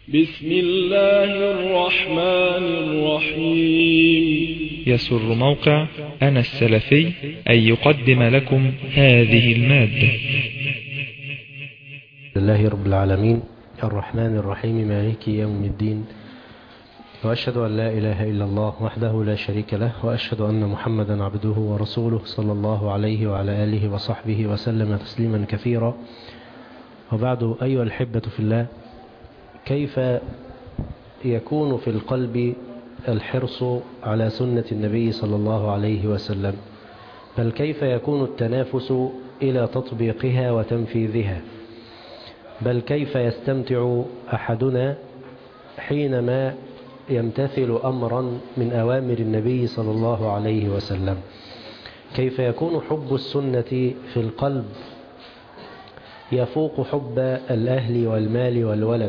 بسم الله الرحمن الرحيم. يسر موقع أنا السلفي أن يقدم لكم هذه المادة. لله رب العالمين الرحمن الرحيم مالك يوم الدين، وأشهد أن لا إله إلا الله وحده لا شريك له، وأشهد أن محمدا عبده ورسوله صلى الله عليه وعلى آله وصحبه وسلم تسليما كثيرا. وبعد، أيها الأحبة في الله، كيف يكون في القلب الحرص على سنة النبي صلى الله عليه وسلم؟ بل كيف يكون التنافس إلى تطبيقها وتنفيذها؟ بل كيف يستمتع أحدنا حينما يمتثل أمرا من أوامر النبي صلى الله عليه وسلم؟ كيف يكون حب السنة في القلب يفوق حب الأهل والمال والولد؟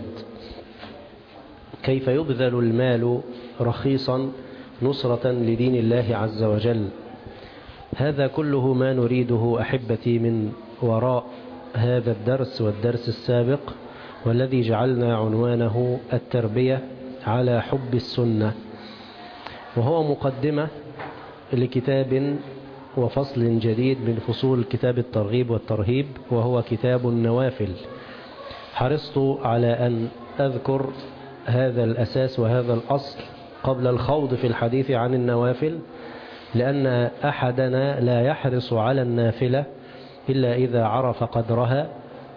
كيف يبذل المال رخيصا نصرة لدين الله عز وجل؟ هذا كله ما نريده أحبتي من وراء هذا الدرس والدرس السابق، والذي جعلنا عنوانه التربية على حب السنة، وهو مقدمة لكتاب وفصل جديد من فصول كتاب الترغيب والترهيب، وهو كتاب النوافل. حرصت على أن أذكر هذا الأساس وهذا الأصل قبل الخوض في الحديث عن النوافل، لأن أحدنا لا يحرص على النافلة إلا إذا عرف قدرها،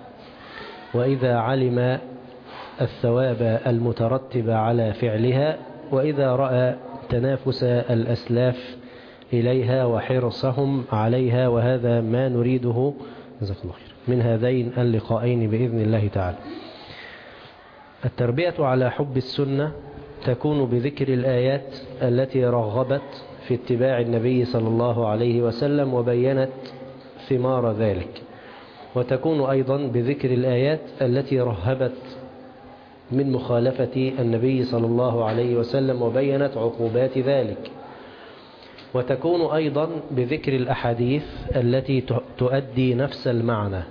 وإذا علم الثواب المترتب على فعلها، وإذا رأى تنافس الأسلاف إليها وحرصهم عليها. وهذا ما نريده جزاك الله خير من هذين اللقاءين بإذن الله تعالى. التربية على حب السنة تكون بذكر الآيات التي رغبت في اتباع النبي صلى الله عليه وسلم وبينت ثمار ذلك، وتكون أيضا بذكر الآيات التي رهبت من مخالفة النبي صلى الله عليه وسلم وبينت عقوبات ذلك، وتكون أيضا بذكر الأحاديث التي تؤدي نفس المعنى.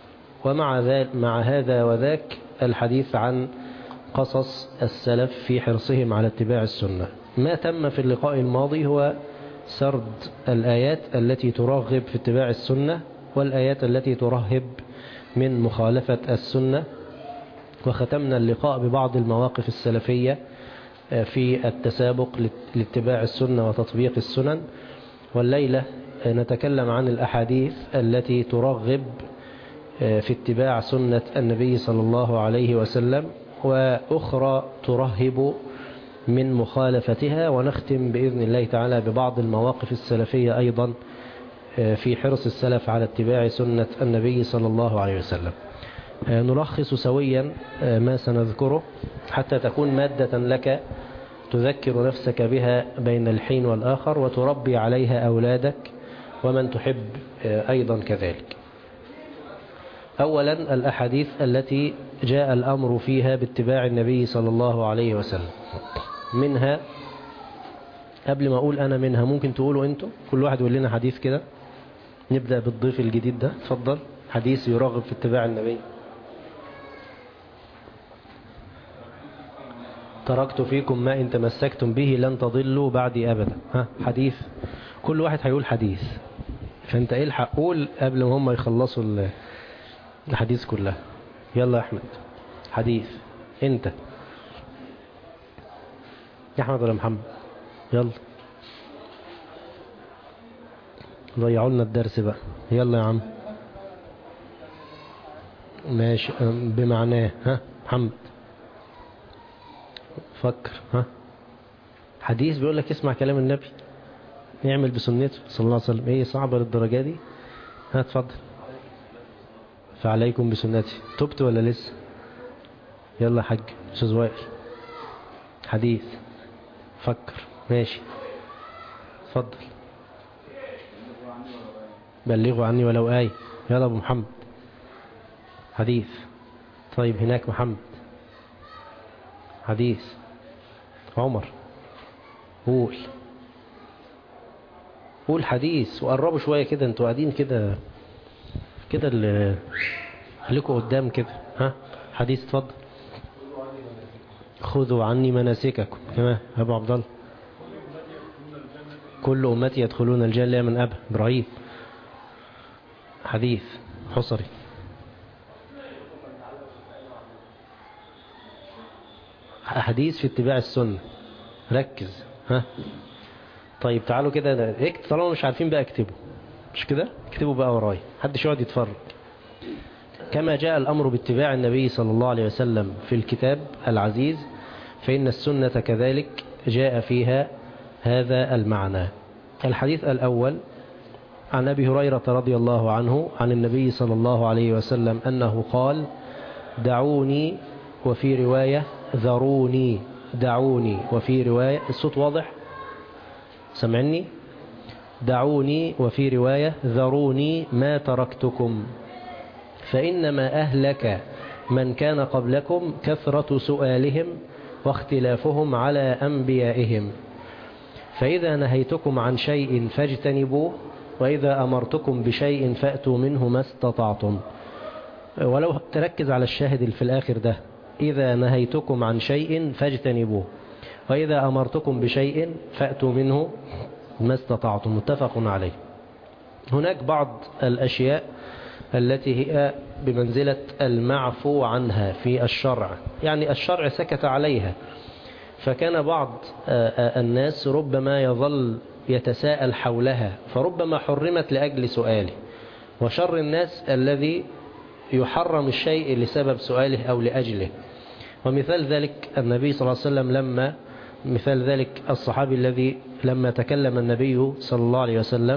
ومع هذا وذاك الحديث عن قصص السلف في حرصهم على اتباع السنة. ما تم في اللقاء الماضي هو سرد الآيات التي ترغب في اتباع السنة والآيات التي ترهب من مخالفة السنة، وختمنا اللقاء ببعض المواقف السلفية في التسابق لاتباع السنة وتطبيق السنن. والليلة نتكلم عن الأحاديث التي ترغب في اتباع سنة النبي صلى الله عليه وسلم، وأخرى ترهب من مخالفتها. ونختم بإذن الله تعالى ببعض المواقف السلفية أيضا في حرص السلف على اتباع سنة النبي صلى الله عليه وسلم. نلخص سويا ما سنذكره حتى تكون مادة لك تذكر نفسك بها بين الحين والآخر، وتربي عليها أولادك ومن تحب أيضا كذلك. أولا، الأحاديث التي جاء الأمر فيها باتباع النبي صلى الله عليه وسلم. منها، قبل ما أقول أنا منها ممكن تقولوا أنتم، كل واحد يقول لنا حديث كده. نبدأ بالضيف الجديد ده، تفضل. حديث يرغب في اتباع النبي. تركت فيكم ما إن تمسكتم به لن تضلوا بعدي أبدا. حديث، كل واحد هيقول حديث، فأنت الحق قول قبل ما هم يخلصوا الحديث كلها. يلا يا أحمد، حديث. أنت يا أحمد ولا محمد؟ يلا ضيعوا لنا الدرس بقى. يلا يا عم، ماشي بمعناه. محمد فكر. حديث بيقول لك اسمع كلام النبي، يعمل بسنته صلى الله عليه وسلم. ايه صعبة للدرجة دي؟ اتفضل. فعليكم بسنتي. تبت ولا لسه؟ يلا يا حاج استاذ وائل، حديث. فكر. ماشي، اتفضل. بلغوا عني ولو آية. يلا ابو محمد، حديث. طيب هناك محمد، حديث. عمر، قول حديث، وقربوا شوية كده، انتوا قاعدين كده اللي خليكوا قدام كده. حديث، اتفضل. خذوا عني مناسككم. كما أبو عبد الله كل أمتي يدخلون الجنة من أب إبراهيم. حديث حصري. حديث في اتباع السنة. ركز. ها طيب تعالوا كده طالما مش عارفين بقى اكتبوا، مش كده؟ اكتبوا بقى وراي، محدش يقعد يتفرج. كما جاء الأمر باتباع النبي صلى الله عليه وسلم في الكتاب العزيز، فإن السنة كذلك جاء فيها هذا المعنى. الحديث الأول عن أبي هريرة رضي الله عنه عن النبي صلى الله عليه وسلم أنه قال: دعوني، وفي رواية ذروني. دعوني، وفي رواية، الصوت واضح؟ سمعني؟ دعوني، وفي رواية ذروني ما تركتكم، فإنما أهلك من كان قبلكم كثرة سؤالهم واختلافهم على أنبيائهم، فإذا نهيتكم عن شيء فاجتنبوه، وإذا أمرتكم بشيء فأتوا منه ما استطعتم. ولو تركز على الشاهد في الآخر ده: إذا نهيتكم عن شيء فاجتنبوه، وإذا أمرتكم بشيء فأتوا منه ما استطعتم. متفق عليه. هناك بعض الأشياء التي هي بمنزلة المعفو عنها في الشرع، يعني الشرع سكت عليها، فكان بعض الناس ربما يظل يتساءل حولها، فربما حرمت لأجل سؤاله. وشر الناس الذي يحرم الشيء لسبب سؤاله أو لأجله. ومثال ذلك النبي صلى الله عليه وسلم، مثال ذلك الصحابي الذي لما تكلم النبي صلى الله عليه وسلم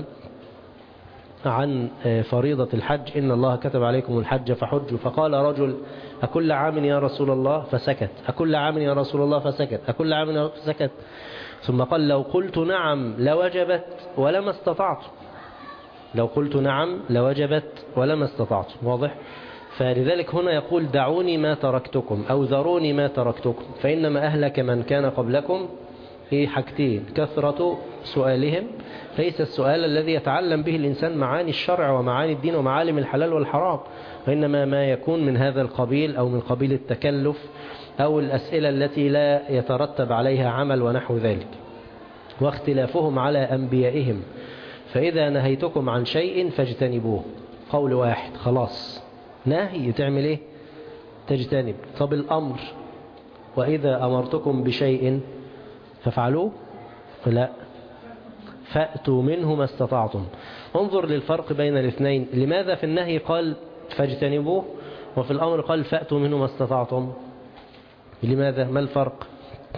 عن فريضة الحج: إن الله كتب عليكم الحج فحجوا، فقال رجل: أكل عام يا رسول الله؟ فسكت. أكل عام يا رسول الله؟ فسكت. أكل عام؟ فسكت. ثم قال: لو قلت نعم لوجبت ولما استطعت. لو قلت نعم لوجبت ولما استطعت. واضح؟ فلذلك هنا يقول: دعوني ما تركتكم، أو ذروني ما تركتكم، فإنما أهلك من كان قبلكم حاجتين: كثرة سؤالهم، ليس السؤال الذي يتعلم به الإنسان معاني الشرع ومعاني الدين ومعالم الحلال والحرام، وإنما ما يكون من هذا القبيل، أو من قبيل التكلف، أو الأسئلة التي لا يترتب عليها عمل ونحو ذلك. واختلافهم على أنبيائهم، فإذا نهيتكم عن شيء فاجتنبوه. قول واحد، خلاص. نهي تعمل ايه؟ تجتنب. طب الأمر: وإذا أمرتكم بشيء فافعلوه؟ لا، فأتوا منه ما استطعتم. انظر للفرق بين الاثنين. لماذا في النهي قال فاجتنبوه، وفي الأمر قال فأتوا منه ما استطعتم؟ لماذا؟ ما الفرق؟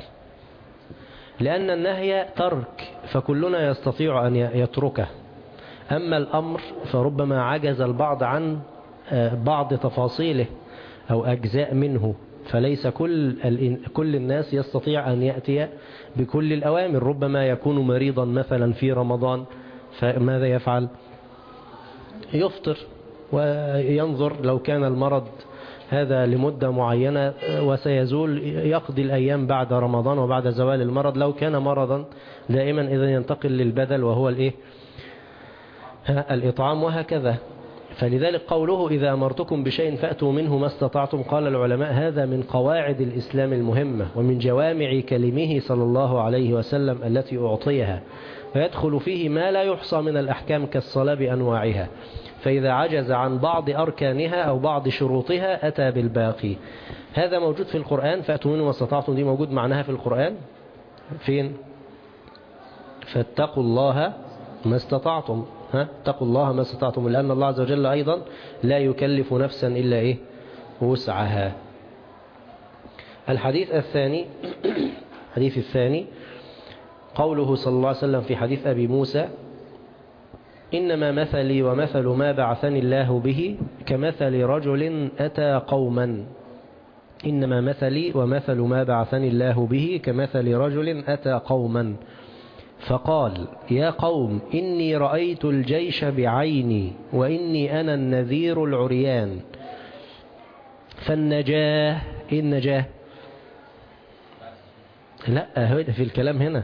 لأن النهي ترك، فكلنا يستطيع أن يتركه. أما الأمر فربما عجز البعض عن بعض تفاصيله أو أجزاء منه، فليس كل الناس يستطيع أن يأتي بكل الأوامر. ربما يكون مريضا مثلا في رمضان، فماذا يفعل؟ يفطر، وينظر لو كان المرض هذا لمدة معينة وسيزول، يقضي الأيام بعد رمضان وبعد زوال المرض. لو كان مرضا دائما إذا ينتقل للبدل، وهو الإطعام، وهكذا. فلذلك قوله: إذا أمرتكم بشيء فأتوا منه ما استطعتم، قال العلماء: هذا من قواعد الإسلام المهمة، ومن جوامع كلمه صلى الله عليه وسلم التي أعطيها، ويدخل فيه ما لا يحصى من الأحكام كالصلاة بأنواعها، فإذا عجز عن بعض أركانها أو بعض شروطها أتى بالباقي. هذا موجود في القرآن. فأتوا منه ما استطعتم دي موجود معناها في القرآن فين؟ فاتقوا الله ما استطعتم. اتقوا الله ما استطعتم، لأن الله عز وجل أيضا لا يكلف نفسا إلا وسعها. الحديث الثاني الحديث الثاني قوله صلى الله عليه وسلم في حديث أبي موسى: إنما مثلي ومثل ما بعثني الله به كمثل رجل أتى قوما. إنما مثلي ومثل ما بعثني الله به كمثل رجل أتى قوما فقال: يا قوم، إني رأيت الجيش بعيني، وإني أنا النذير العريان، فالنجاه. إيه النجاه؟ لا، في الكلام هنا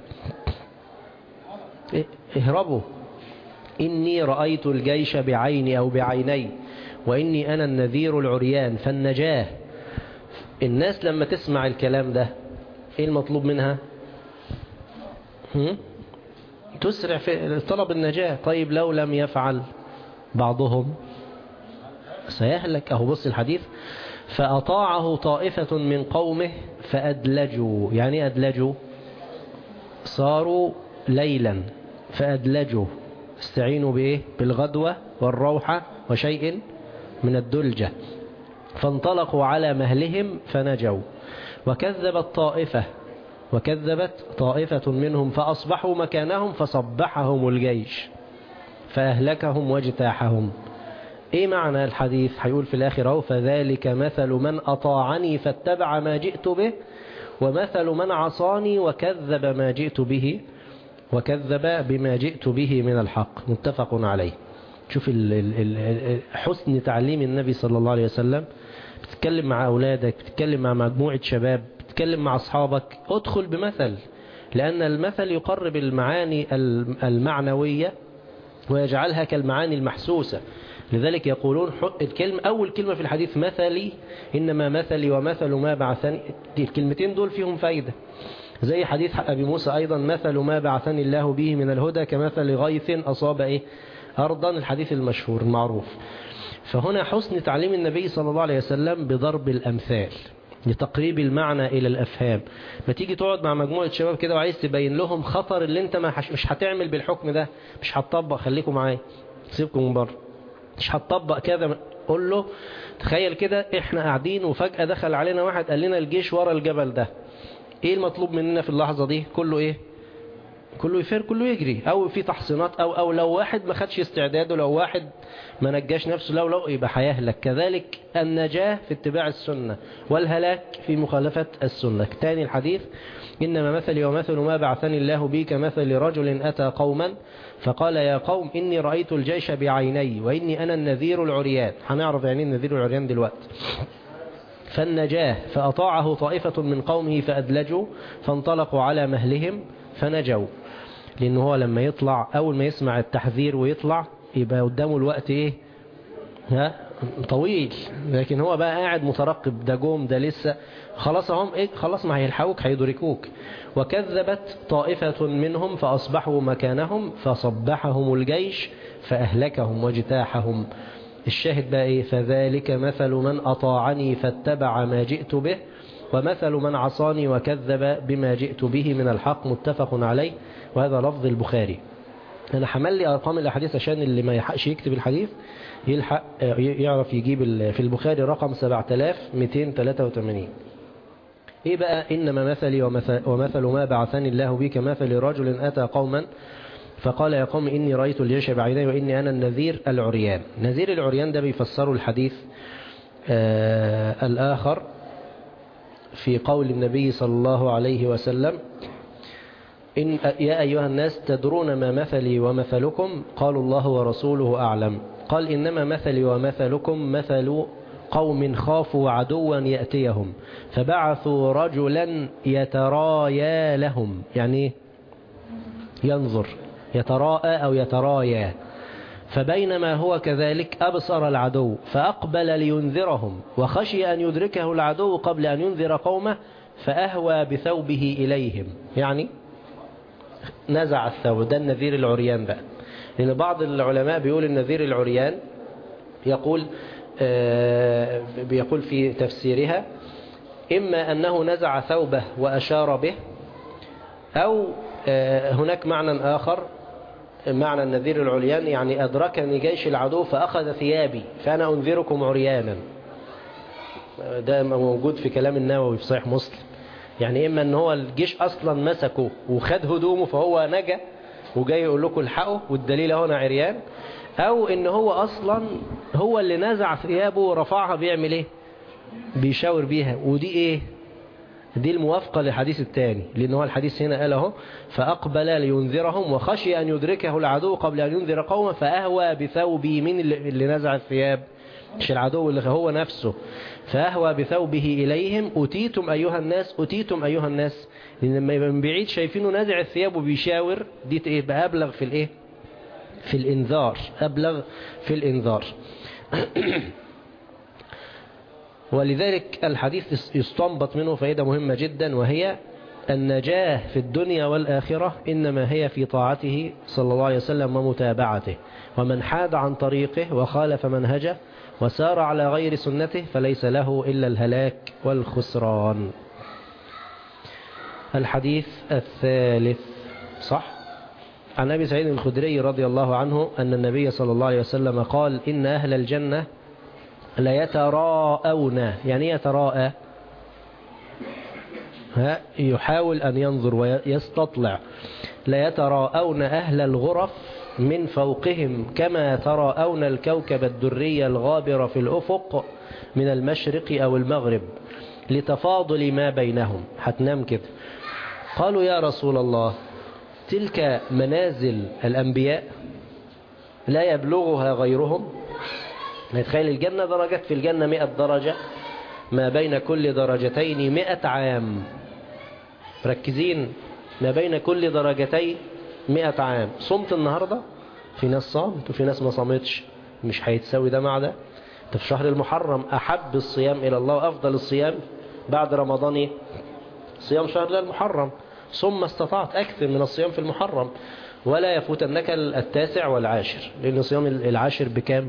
اهربوا. إني رأيت الجيش بعيني أو بعيني، وإني أنا النذير العريان، فالنجاه. الناس لما تسمع الكلام ده ايه المطلوب منها؟ تسرع في طلب النجاة. طيب لو لم يفعل بعضهم سيهلك. اهو بص الحديث: فأطاعه طائفة من قومه فأدلجوا. يعني أدلجوا صاروا ليلا فأدلجوا. استعينوا بإيه؟ بالغدوة والروحة وشيء من الدلجة. فانطلقوا على مهلهم فنجوا. وكذبت طائفة منهم فأصبحوا مكانهم فصبحهم الجيش فأهلكهم واجتاحهم. ايه معنى الحديث؟ هيقول في الاخر: فذلك مثل من اطاعني فاتبع ما جئت به، ومثل من عصاني وكذب بما جئت به من الحق، متفق عليه. شوف حسن تعليم النبي صلى الله عليه وسلم. بتتكلم مع اولادك، بتتكلم مع مجموعة شباب، بتتكلم مع اصحابك، ادخل بمثل، لان المثل يقرب المعاني المعنوية ويجعلها كالمعاني المحسوسة. لذلك يقولون أول كلمة في الحديث: مثلي إنما مثلي ومثل ما بعثني. الكلمتين دول فيهم فايدة. زي حديث أبي موسى أيضا: مثل ما بعثني الله به من الهدى كمثل غيث أصاب أرضا. الحديث المشهور المعروف. فهنا حسن تعليم النبي صلى الله عليه وسلم بضرب الأمثال لتقريب المعنى إلى الأفهام. ما تيجي تقعد مع مجموعة شباب كده وعايز تبين لهم خطر اللي انت مش هتعمل بالحكم ده، مش هتطبق، خليكم معايا، سيبكم من بره، مش هتطبق كذا. قول له: تخيل كده احنا قاعدين وفجأة دخل علينا واحد قال لنا الجيش ورا الجبل ده. ايه المطلوب مننا في اللحظة دي؟ كله ايه؟ كله يفر، كله يجري، او في تحصينات، او لو واحد ما خدش استعداده، لو واحد ما نجاش نفسه، لو يبقى هيهلك. كذلك النجاة في اتباع السنة والهلاك في مخالفة السنة. تاني الحديث: إنما مثلي ومثل ما بعثني الله به كمثل رجل أتى قوما فقال: يا قوم إني رأيت الجيش بعيني وإني أنا النذير العريان. هنعرف يعني النذير العريان دلوقتي. فالنجاة: فأطاعه طائفة من قومه فأدلجوا فانطلقوا على مهلهم فنجوا. لأنه هو لما يطلع أول ما يسمع التحذير ويطلع يبقى قدامه الوقت طويل، لكن هو بقى قاعد مترقب، ده جوم، ده لسه، خلاص هم خلاص ما هيلحقوك، هيدركوك. وكذبت طائفة منهم فأصبحوا مكانهم فصبحهم الجيش فأهلكهم واجتاحهم. الشاهد بقى فذلك مثل من أطاعني فاتبع ما جئت به، ومثل من عصاني وكذب بما جئت به من الحق، متفق عليه. وهذا لفظ البخاري. أنا حمل لي أرقام الأحاديث عشان اللي ما يحقش يكتب الحديث يلحق يعرف يجيب في البخاري رقم 7283. ايه بقى إنما مثلي ومثل ما بعثني الله به كمثل رجل أتى قوما فقال: يا قوم إني رأيت الجيش بعيني وإني أنا النذير العريان. نذير العريان ده بيفسروا الحديث الآخر في قول النبي صلى الله عليه وسلم: يا أيها الناس تدرون ما مثلي ومثلكم؟ قالوا: الله ورسوله أعلم. قال: إنما مثلي ومثلكم مثل قوم خافوا عدوا يأتيهم فبعثوا رجلا يترايا لهم. يعني ينظر، يتراءى أو يترايا. فبينما هو كذلك أبصر العدو فأقبل لينذرهم وخشي أن يدركه العدو قبل أن ينذر قومه فأهوى بثوبه إليهم. يعني نزع الثوب. ده النذير العريان بقى. لأن بعض العلماء بيقول النذير العريان بيقول في تفسيرها: إما أنه نزع ثوبه وأشار به، أو هناك معنى آخر، معنى النذير العريان يعني أدركني جيش العدو فأخذ ثيابي فأنا أنذركم عريانا. ده موجود في كلام النووي في صحيح مسلم. يعني إما أن هو الجيش أصلا مسكه وخد هدومه فهو نجا وجاي يقول لكم الحقوا والدليل هنا عريان، أو إن هو أصلا هو اللي نزع ثيابه ورفعها بيعمل إيه؟ بيشاور بيها. ودي دي الموافقة للحديث الثاني، لأن هو الحديث هنا قال اهو: فأقبل لينذرهم وخشي أن يدركه العدو قبل أن ينذر قومه فأهوى بثوبه. من اللي نزع الثياب؟ مش العدو، اللي هو نفسه. فأهوى بثوبه إليهم: أتيتم أيها الناس، أتيتم أيها الناس. لأن لما يبقى من بعيد شايفينه نازع الثياب وبيشاور، دي يبقى أبلغ في في الإنذار، أبلغ في الإنذار. ولذلك الحديث يستنبط منه فائدة مهمة جدا، وهي النجاة في الدنيا والآخرة إنما هي في طاعته صلى الله عليه وسلم ومتابعته، ومن حاد عن طريقه وخالف منهجه وسار على غير سنته فليس له إلا الهلاك والخسران. الحديث الثالث صح عن أبي سعيد الخدري رضي الله عنه أن النبي صلى الله عليه وسلم قال إن أهل الجنة ليتراءون. يعني يتراءى يحاول أن ينظر ويستطلع. ليتراءون أهل الغرف من فوقهم كما تراءون الكوكب الدري الغابر في الأفق من المشرق أو المغرب لتفاضل ما بينهم. هتنام كده. قالوا يا رسول الله تلك منازل الأنبياء لا يبلغها غيرهم. نتخيل الجنة درجات، في الجنة 100 درجة، ما بين كل درجتين 100 عام. مركزين، ما بين كل درجتين 100 عام. صمت النهاردة، في ناس صامت وفي ناس ما صامتش، مش هيتساوي ده مع ده. انت في شهر المحرم أحب الصيام إلى الله، أفضل الصيام بعد رمضان صيام شهر المحرم. ثم استطعت أكثر من الصيام في المحرم، ولا يفوتنك التاسع والعاشر، لأن صيام العاشر بكام؟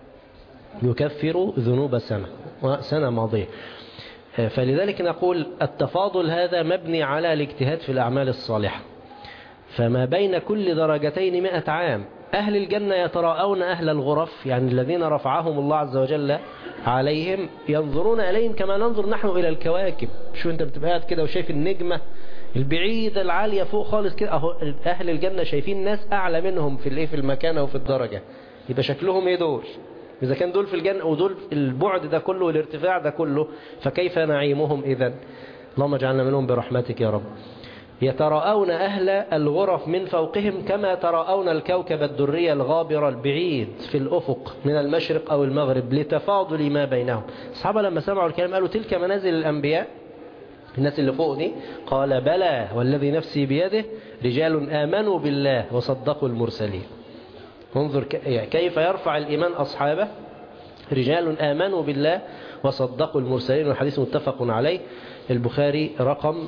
يكفر ذنوب سنة ماضية. فلذلك نقول التفاضل هذا مبني على الاجتهاد في الأعمال الصالحة. فما بين كل درجتين 100 عام. أهل الجنة يتراءون أهل الغرف، يعني الذين رفعهم الله عز وجل عليهم، ينظرون إليهم كما ننظر نحن إلى الكواكب. شو أنت بتبقى قاعد كده وشايف النجمة البعيدة العالية فوق خالص كده، أهو أهل الجنة شايفين ناس أعلى منهم في المكانة وفي الدرجة. يبقى شكلهم إيه دول؟ إذا كان دول في الجنة ودول البعد ده كله والارتفاع ده كله، فكيف نعيمهم إذن؟ اللهم اجعلنا منهم برحمتك يا رب. يتراءون أهل الغرف من فوقهم كما تراءون الكوكب الدري الغابر البعيد في الأفق من المشرق أو المغرب لتفاضل ما بينهم. الصحابة لما سمعوا الكلام قالوا تلك منازل الأنبياء، الناس اللي فوق دي؟ قال بلى والذي نفسي بيده رجال آمنوا بالله وصدقوا المرسلين. انظر كيف يرفع الإيمان أصحابه. رجال آمنوا بالله وصدقوا المرسلين، والحديث متفق عليه، البخاري رقم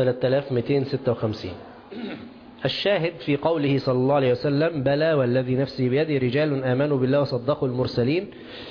3256. الشاهد في قوله صلى الله عليه وسلم بلى والذي نفسي بيده رجال آمنوا بالله وصدقوا المرسلين،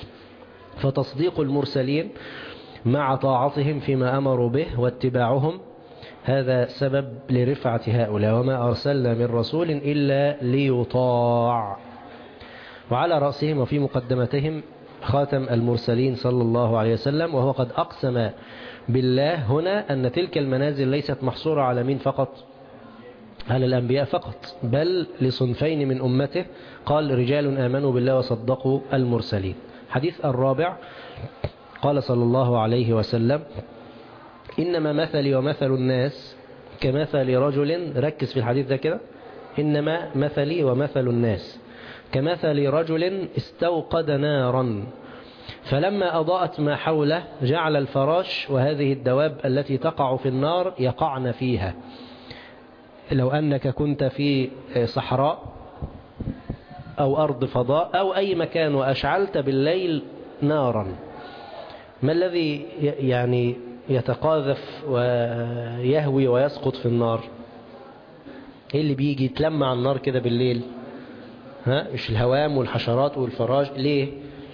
فتصديق المرسلين مع طاعتهم فيما أمروا به واتباعهم هذا سبب لرفعة هؤلاء. وما أرسلنا من رسول إلا ليطاع. وعلى رأسهم وفي مقدمتهم خاتم المرسلين صلى الله عليه وسلم، وهو قد أقسم بالله هنا أن تلك المنازل ليست محصورة على مين فقط؟ على الأنبياء فقط، بل لصنفين من أمته. قال رجال آمنوا بالله وصدقوا المرسلين. حديث الرابع قال صلى الله عليه وسلم إنما مثلي ومثل الناس كمثل رجل، ركز في الحديث ده كده، إنما مثلي ومثل الناس كمثل رجل استوقد نارا فلما أضاءت ما حوله جعل الفراش وهذه الدواب التي تقع في النار يقعن فيها. لو أنك كنت في صحراء أو أرض فضاء أو أي مكان وأشعلت بالليل نارا، ما الذي يعني يتقاذف ويهوي ويسقط في النار؟ ايه اللي بيجي يتلمع على النار كده بالليل؟ مش الهوام والحشرات والفراش. ليه؟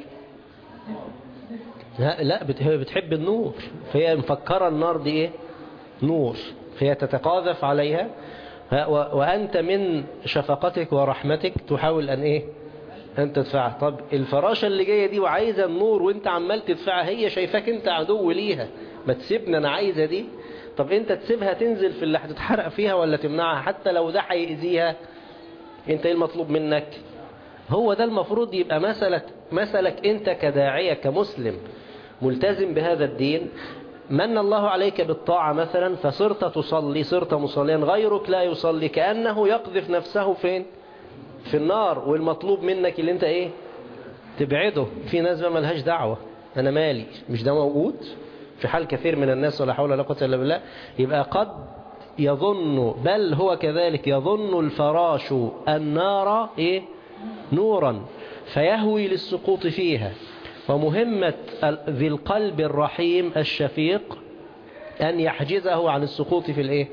لا، بتحب النور، فهي مفكرة النار دي ايه؟ نور، فهي تتقاذف عليها. وأنت من شفقتك ورحمتك تحاول أن ايه؟ أن تدفعها. طب الفراشة اللي جاية دي وعايزة النور وانت عمال تدفعها، هي شايفاك انت عدو ليها، ما تسيبنا انا عايزة دي. طب انت تسيبها تنزل في اللي هتتحرق فيها ولا تمنعها حتى لو ده هيأذيها؟ انت ايه المطلوب منك؟ هو ده المفروض يبقى مسألك انت كداعية كمسلم ملتزم بهذا الدين. من الله عليك بالطاعة مثلا فصرت تصلي، صرت مصليا، غيرك لا يصلي، كأنه يقذف نفسه فين؟ في النار. والمطلوب منك اللي انت ايه؟ تبعده. في ناس ما لهاش دعوة، انا مالي، مش ده موجود في حال كثير من الناس، ولا حول ولا قوة الا بالله. يبقى قد يظن، بل هو كذلك، يظن الفراش النار ايه؟ نورا فيهوي للسقوط فيها. ومهمة ذي القلب الرحيم الشفيق أن يحجزه عن السقوط في الايه؟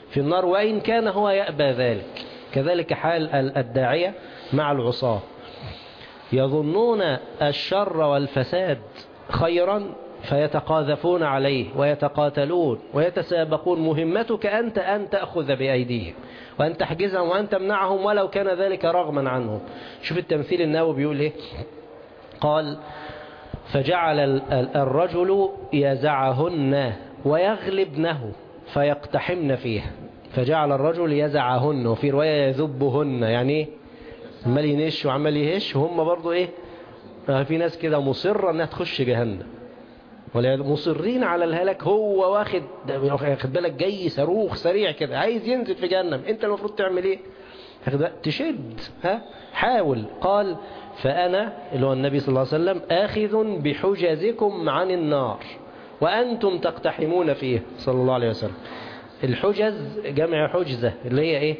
في النار وإن كان هو يأبى ذلك. كذلك حال الداعية مع العصاة، يظنون الشر والفساد خيرا فيتقاذفون عليه ويتقاتلون ويتسابقون. مهمتك أنت أن تأخذ بأيديهم وأن تحجزهم وأن تمنعهم ولو كان ذلك رغما عنهم. شوف التمثيل النووي بيقول إيه؟ قال فجعل الرجل يزعهن ويغلبنه فيقتحمن فيها. فجعل الرجل يزعهن، وفي رواية يذبهن، يعني ايه؟ عمال ينش وعمال يهش، وهم برضو ايه؟ في ناس كده مصرة انها تخش جهنم، ولا مصرين على الهلاك. هو واخد بالك جاي صاروخ سريع كده عايز ينزل في جهنم، انت المفروض تعمل ايه؟ تشد، حاول. قال فأنا اللي هو النبي صلى الله عليه وسلم آخذ بحجزكم عن النار وأنتم تقتحمون فيه صلى الله عليه وسلم. الحجز جمع حجزة، اللي هي ايه؟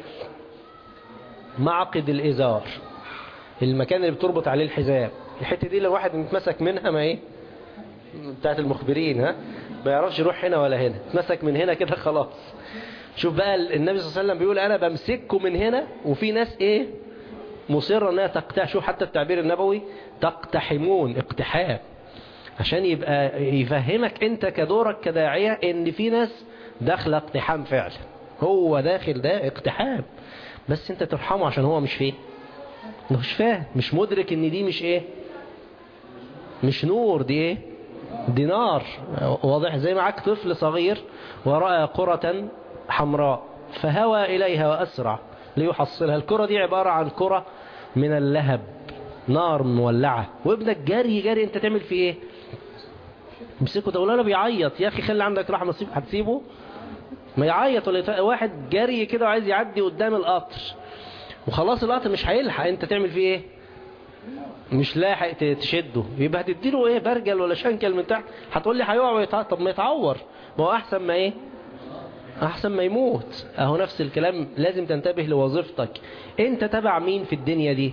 معقد الإزار، المكان اللي بتربط عليه الحزام. الحتة دي لو واحد متمسك منها ما ايه؟ بتاعت المخبرين، ما يعرفش يروح هنا ولا هنا، اتمسك من هنا كده خلاص. شوف بقى النبي صلى الله عليه وسلم بيقول انا بمسككم من هنا، وفي ناس ايه؟ مصرة انها تقتحم. شوف حتى التعبير النبوي تقتحمون، اقتحام، عشان يبقى يفهمك انت كدورك كداعية ان في ناس داخله اقتحام فعلا. هو داخل ده اقتحام، بس انت ترحمه عشان هو مش فيه، مش فاهم، مش مدرك ان دي مش ايه؟ مش نور، دي ايه؟ دي نار. واضح؟ زي معاك طفل صغير ورأى كرة حمراء فهوى إليها وأسرع ليحصلها. الكرة دي عبارة عن كرة من اللهب، نار مولعة، وابنك جري جري، انت تعمل فيه ايه؟ مسكه تقول له بيعيط، يا اخي خلي عندك رحمة، هتسيبه؟ ما يعيط. ولا واحد جري كده وعايز يعدي قدام القطر وخلاص القطر مش هيلحق، انت تعمل فيه ايه؟ مش لاحق تشده، يبقى هتديله ايه؟ برجل ولا شنكل من تحت. هتقول لي هيقع ويتعور، طب ما يتعور، ما هو احسن ما ايه؟ احسن ما يموت. اهو نفس الكلام، لازم تنتبه لوظيفتك. انت تبع مين في الدنيا دي؟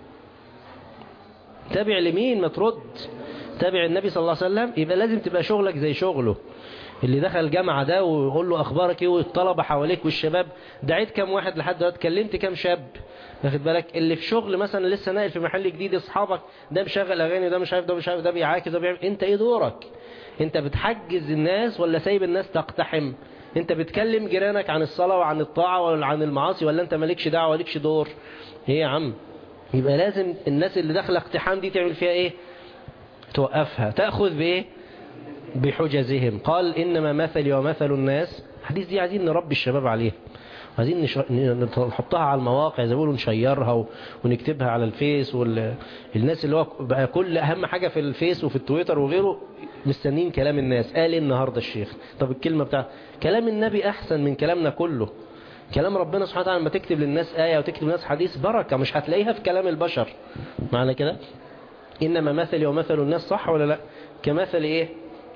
تابع لمين؟ ما ترد. تابع النبي صلى الله عليه وسلم، يبقى لازم تبقى شغلك زي شغله. اللي دخل الجامعة ده ويقول له اخبارك ايه، والطلبة حواليك والشباب، دعيت كم واحد لحد دلوقتي؟ كلمت كم شاب؟ واخد بالك؟ اللي في شغل مثلا لسه ناقل في محل جديد، اصحابك ده مشغل اغاني، ده مش عارف، ده مش عارف، ده بيعاكس، ده بيعمل. انت ايه دورك؟ انت بتحجز الناس ولا سايب الناس تقتحم؟ انت بتكلم جيرانك عن الصلاة وعن الطاعة ولا عن المعاصي، ولا انت مالكش دعوة ولكش دور؟ ايه يا عم؟ يبقى لازم الناس اللي داخله اقتحام دي تعمل فيها ايه؟ توقفها. تأخذ بايه؟ بحجزهم. قال إنما مثلي ومثل الناس. الحديث دي عايزين نربي الشباب عليها، عايزين نحطها على المواقع زي ما بيقولوا، نشيرها ونكتبها على الفيس. والناس اللي هو بقى كل أهم حاجة في الفيس وفي التويتر وغيره مستنين كلام الناس. قال إيه النهاردة الشيخ؟ طب الكلمة بتاع كلام النبي أحسن من كلامنا كله. كلام ربنا سبحانه وتعالى لما تكتب للناس آية وتكتب للناس حديث بركة، مش هتلاقيها في كلام البشر. معنى كده إنما مثلي ومثل الناس، صح ولا لا؟ كمثل إيه؟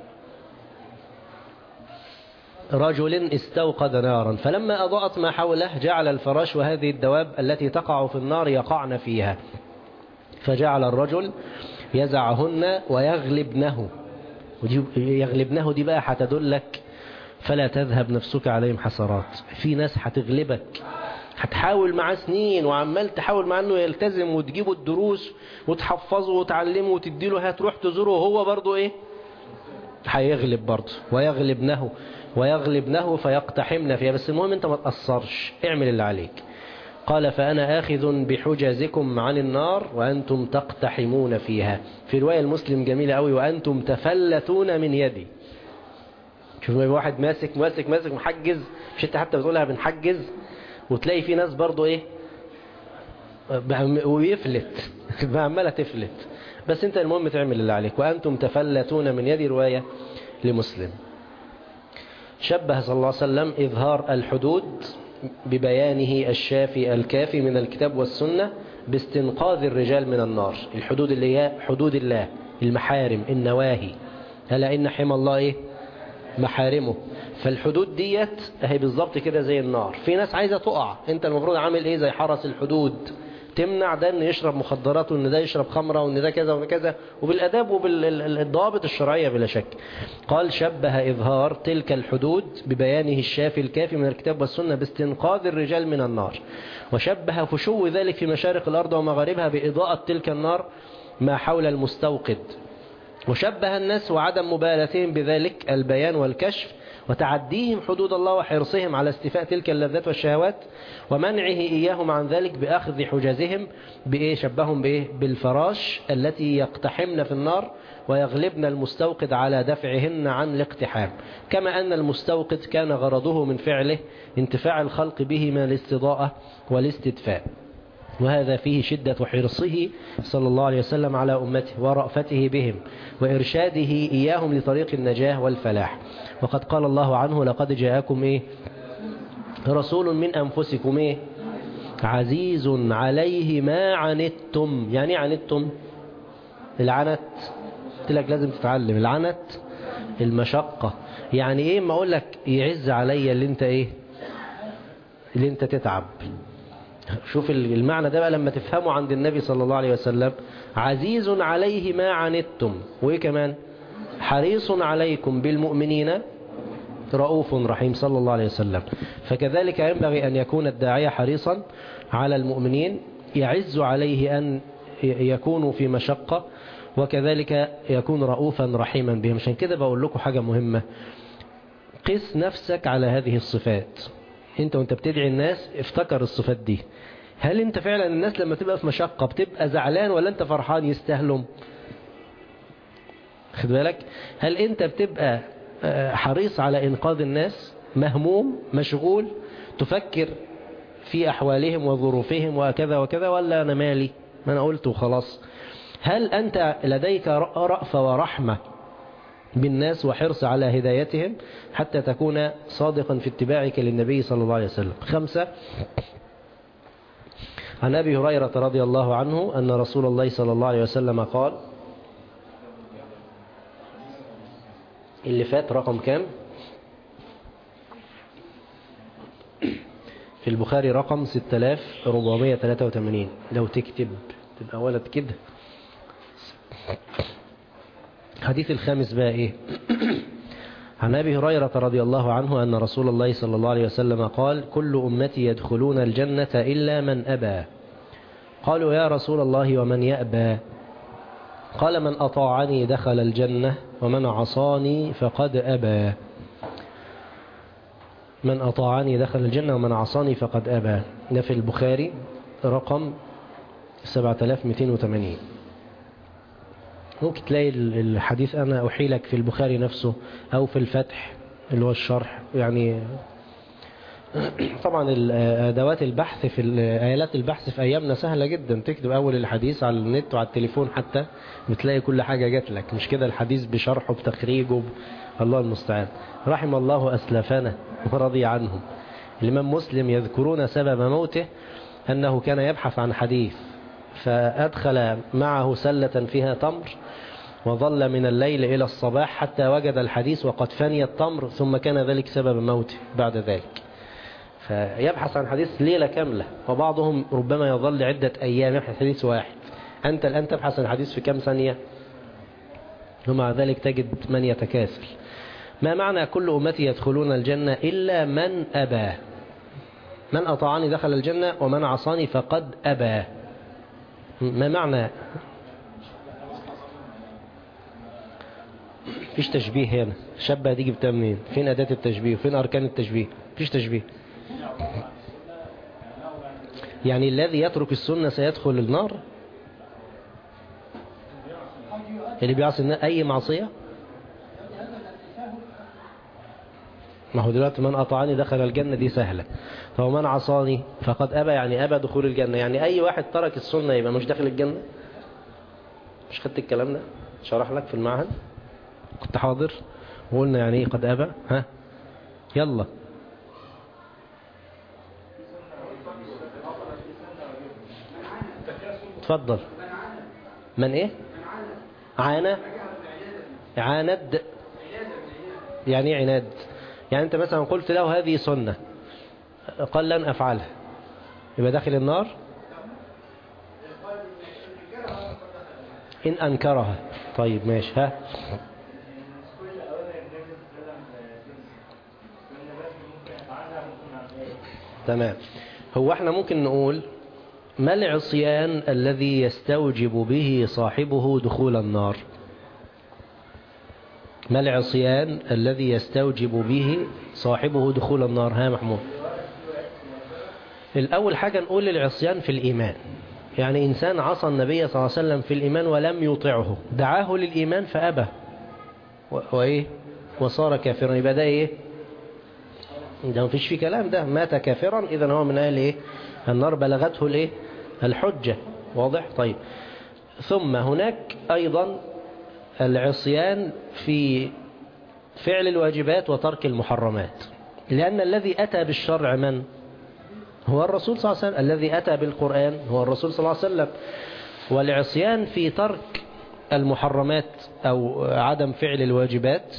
رجل استوقد نارا فلما أضاءت ما حوله جعل الفراش وهذه الدواب التي تقع في النار يقعن فيها، فجعل الرجل يزعهن ويغلبنه. يغلبنه دي بقى هتدلك فلا تذهب نفسك عليهم حسرات. في ناس هتغلبك، هتحاول معاه سنين وعمال تحاول معاه انه يلتزم وتجيبه الدروس وتحفظه وتعلمه وتديله، هتروح تزوره وهو برضو ايه؟ هيغلب برضو. ويغلبنه فيقتحمن فيها. بس المهم انت ما تقصرش، اعمل اللي عليك. قال فأنا آخذ بحجزكم عن النار وأنتم تقتحمون فيها. في رواية المسلم جميلة قوي، وأنتم تفلتون من يدي. شوف واحد ماسك محجز، مش انت حتى بتقولها بنحجز، وتلاقي في ناس برضو ايه؟ ويفلت عمالة تفلت. بس انت المهم تعمل اللي عليك. وأنتم تفلتون من يدي، رواية لمسلم. شبه صلى الله عليه وسلم إظهار الحدود ببيانه الشافي الكافي من الكتاب والسنة باستنقاذ الرجال من النار. الحدود اللي هي حدود الله، المحارم، النواهي. هلا إن حمى الله إيه؟ محارمه. فالحدود ديت هي بالضبط كده زي النار. في ناس عايزة تقع، انت المفروض عامل ايه؟ زي حرس الحدود، تمنع ده ان يشرب مخدرات، وان ده يشرب خمرة، وان ده كذا وان كذا، وبالاداب وبالضوابط الشرعية بلا شك. قال شبه إظهار تلك الحدود ببيانه الشافي الكافي من الكتاب والسنة باستنقاذ الرجال من النار، وشبه فشو ذلك في مشارق الأرض ومغاربها بإضاءة تلك النار ما حول المستوقد، وشبه الناس وعدم مبالاتهم بذلك البيان والكشف وتعديهم حدود الله وحرصهم على استيفاء تلك اللذات والشهوات ومنعه إياهم عن ذلك بأخذ حجازهم بإيه؟ شبههم بإيه؟ بالفراش التي يقتحمن في النار ويغلبن المستوقد على دفعهن عن الاقتحام، كما أن المستوقد كان غرضه من فعله انتفاع الخلق به من الاستضاءة والاستدفاء. وهذا فيه شدة حرصه صلى الله عليه وسلم على أمته ورأفته بهم وإرشاده إياهم لطريق النجاة والفلاح. وقد قال الله عنه لقد جاءكم إيه؟ رسول من أنفسكم إيه؟ عزيز عليه ما عنتم. يعني عنتم العنت، قلت لك لازم تتعلم العنت المشقة. يعني إيه ما أقول لك يعز علي اللي أنت إيه؟ اللي أنت تتعب. شوف المعنى ده بقى لما تفهمه عند النبي صلى الله عليه وسلم. عزيز عليه ما عنتم، وإيه كمان؟ حريص عليكم بالمؤمنين رؤوف رحيم صلى الله عليه وسلم. فكذلك ينبغي أن يكون الداعية حريصا على المؤمنين، يعز عليه أن يكونوا في مشقة، وكذلك يكون رؤوفا رحيما بهم. عشان كده بقول لكم حاجة مهمة، قس نفسك على هذه الصفات. انت وانت بتدعي الناس افتكر الصفات دي. هل انت فعلا الناس لما تبقى في مشقة بتبقى زعلان ولا انت فرحان يستاهلهم؟ خد بالك، هل انت بتبقى حريص على انقاذ الناس، مهموم مشغول تفكر في احوالهم وظروفهم وكذا وكذا، ولا انا مالي ما انا قلت وخلاص؟ هل انت لديك رأفة ورحمة بالناس وحرص على هدايتهم حتى تكون صادقا في اتباعك للنبي صلى الله عليه وسلم؟ 5. عن أبي هريرة رضي الله عنه أن رسول الله صلى الله عليه وسلم قال، اللي فات رقم كام؟ في البخاري رقم 6483. لو تكتب تبقى ولد كده. حديث الخامس بقى ايه؟ عن أبي هريرة رضي الله عنه أن رسول الله صلى الله عليه وسلم قال كل أمتي يدخلون الجنة إلا من أبى. قالوا يا رسول الله ومن يأبى؟ قال من أطاعني دخل الجنة ومن عصاني فقد أبى. من أطاعني دخل الجنة ومن عصاني فقد أبى. ده في البخاري رقم 7280. ممكن تلاقي الحديث أنا أحيلك في البخاري نفسه أو في الفتح اللي هو الشرح. يعني طبعا أدوات البحث في آلات البحث في أيامنا سهلة جدا، تكتب أول الحديث على النت وعلى التليفون حتى بتلاقي كل حاجة جات لك. مش كده الحديث بشرحه بتخريجه الله المستعان. رحم الله أسلافنا ورضي عنهم. الإمام مسلم يذكرون سبب موته أنه كان يبحث عن حديث فأدخل معه سلة فيها تمر وظل من الليل إلى الصباح حتى وجد الحديث وقد فني التمر، ثم كان ذلك سبب موته بعد ذلك. فيبحث عن حديث ليلة كاملة، وبعضهم ربما يظل عدة أيام يبحث حديث واحد. أنت الآن تبحث عن حديث في كم ثانية، ومع ذلك تجد من يتكاسل. ما معنى كل أمتي يدخلون الجنة إلا من أبى؟ من أطاعني دخل الجنة ومن عصاني فقد أبى. ما معنى؟ فيش تشبيه هنا. شبه دي جبتها منين؟ فين أداة التشبيه؟ فين أركان التشبيه؟ فيش تشبيه. يعني الذي يترك السنة سيدخل النار؟ اللي بيعصي أي معصية؟ ما هو دلوقتي من أطاعني دخل الجنة دي سهلة. فهو من عصاني فقد أبى، يعني أبى دخول الجنة. يعني أي واحد ترك السنة يبقى مش داخل الجنة. مش خدت الكلام ده؟ شرح لك في المعهد، كنت حاضر وقلنا يعني ايه قد أبى. ها يلا تفضل. من ايه؟ عانى. عاند يعني ايه عناد؟ يعني انت مثلا قلت له هذه سنة قال لن افعلها، يبقى داخل النار؟ إن أنكرها. طيب ماشي. ها تمام. هو احنا ممكن نقول ما العصيان الذي يستوجب به صاحبه دخول النار؟ ما العصيان الذي يستوجب به صاحبه دخول النار؟ ها محمود. الأول حاجة نقول العصيان في الإيمان، يعني إنسان عصى النبي صلى الله عليه وسلم في الإيمان ولم يطعه، دعاه للإيمان فأبى وإيه وصار كافرا، يبقى ده إيه؟ ده مفيش فيه كلام، ده مات كافرا، إذن هو من أهل إيه؟ النار، بلغته الإيه؟ الحجة. واضح؟ طيب. ثم هناك أيضا العصيان في فعل الواجبات وترك المحرمات، لأن الذي أتى بالشرع من؟ هو الرسول صلى الله عليه وسلم. الذي أتى بالقرآن هو الرسول صلى الله عليه وسلم. والعصيان في ترك المحرمات أو عدم فعل الواجبات،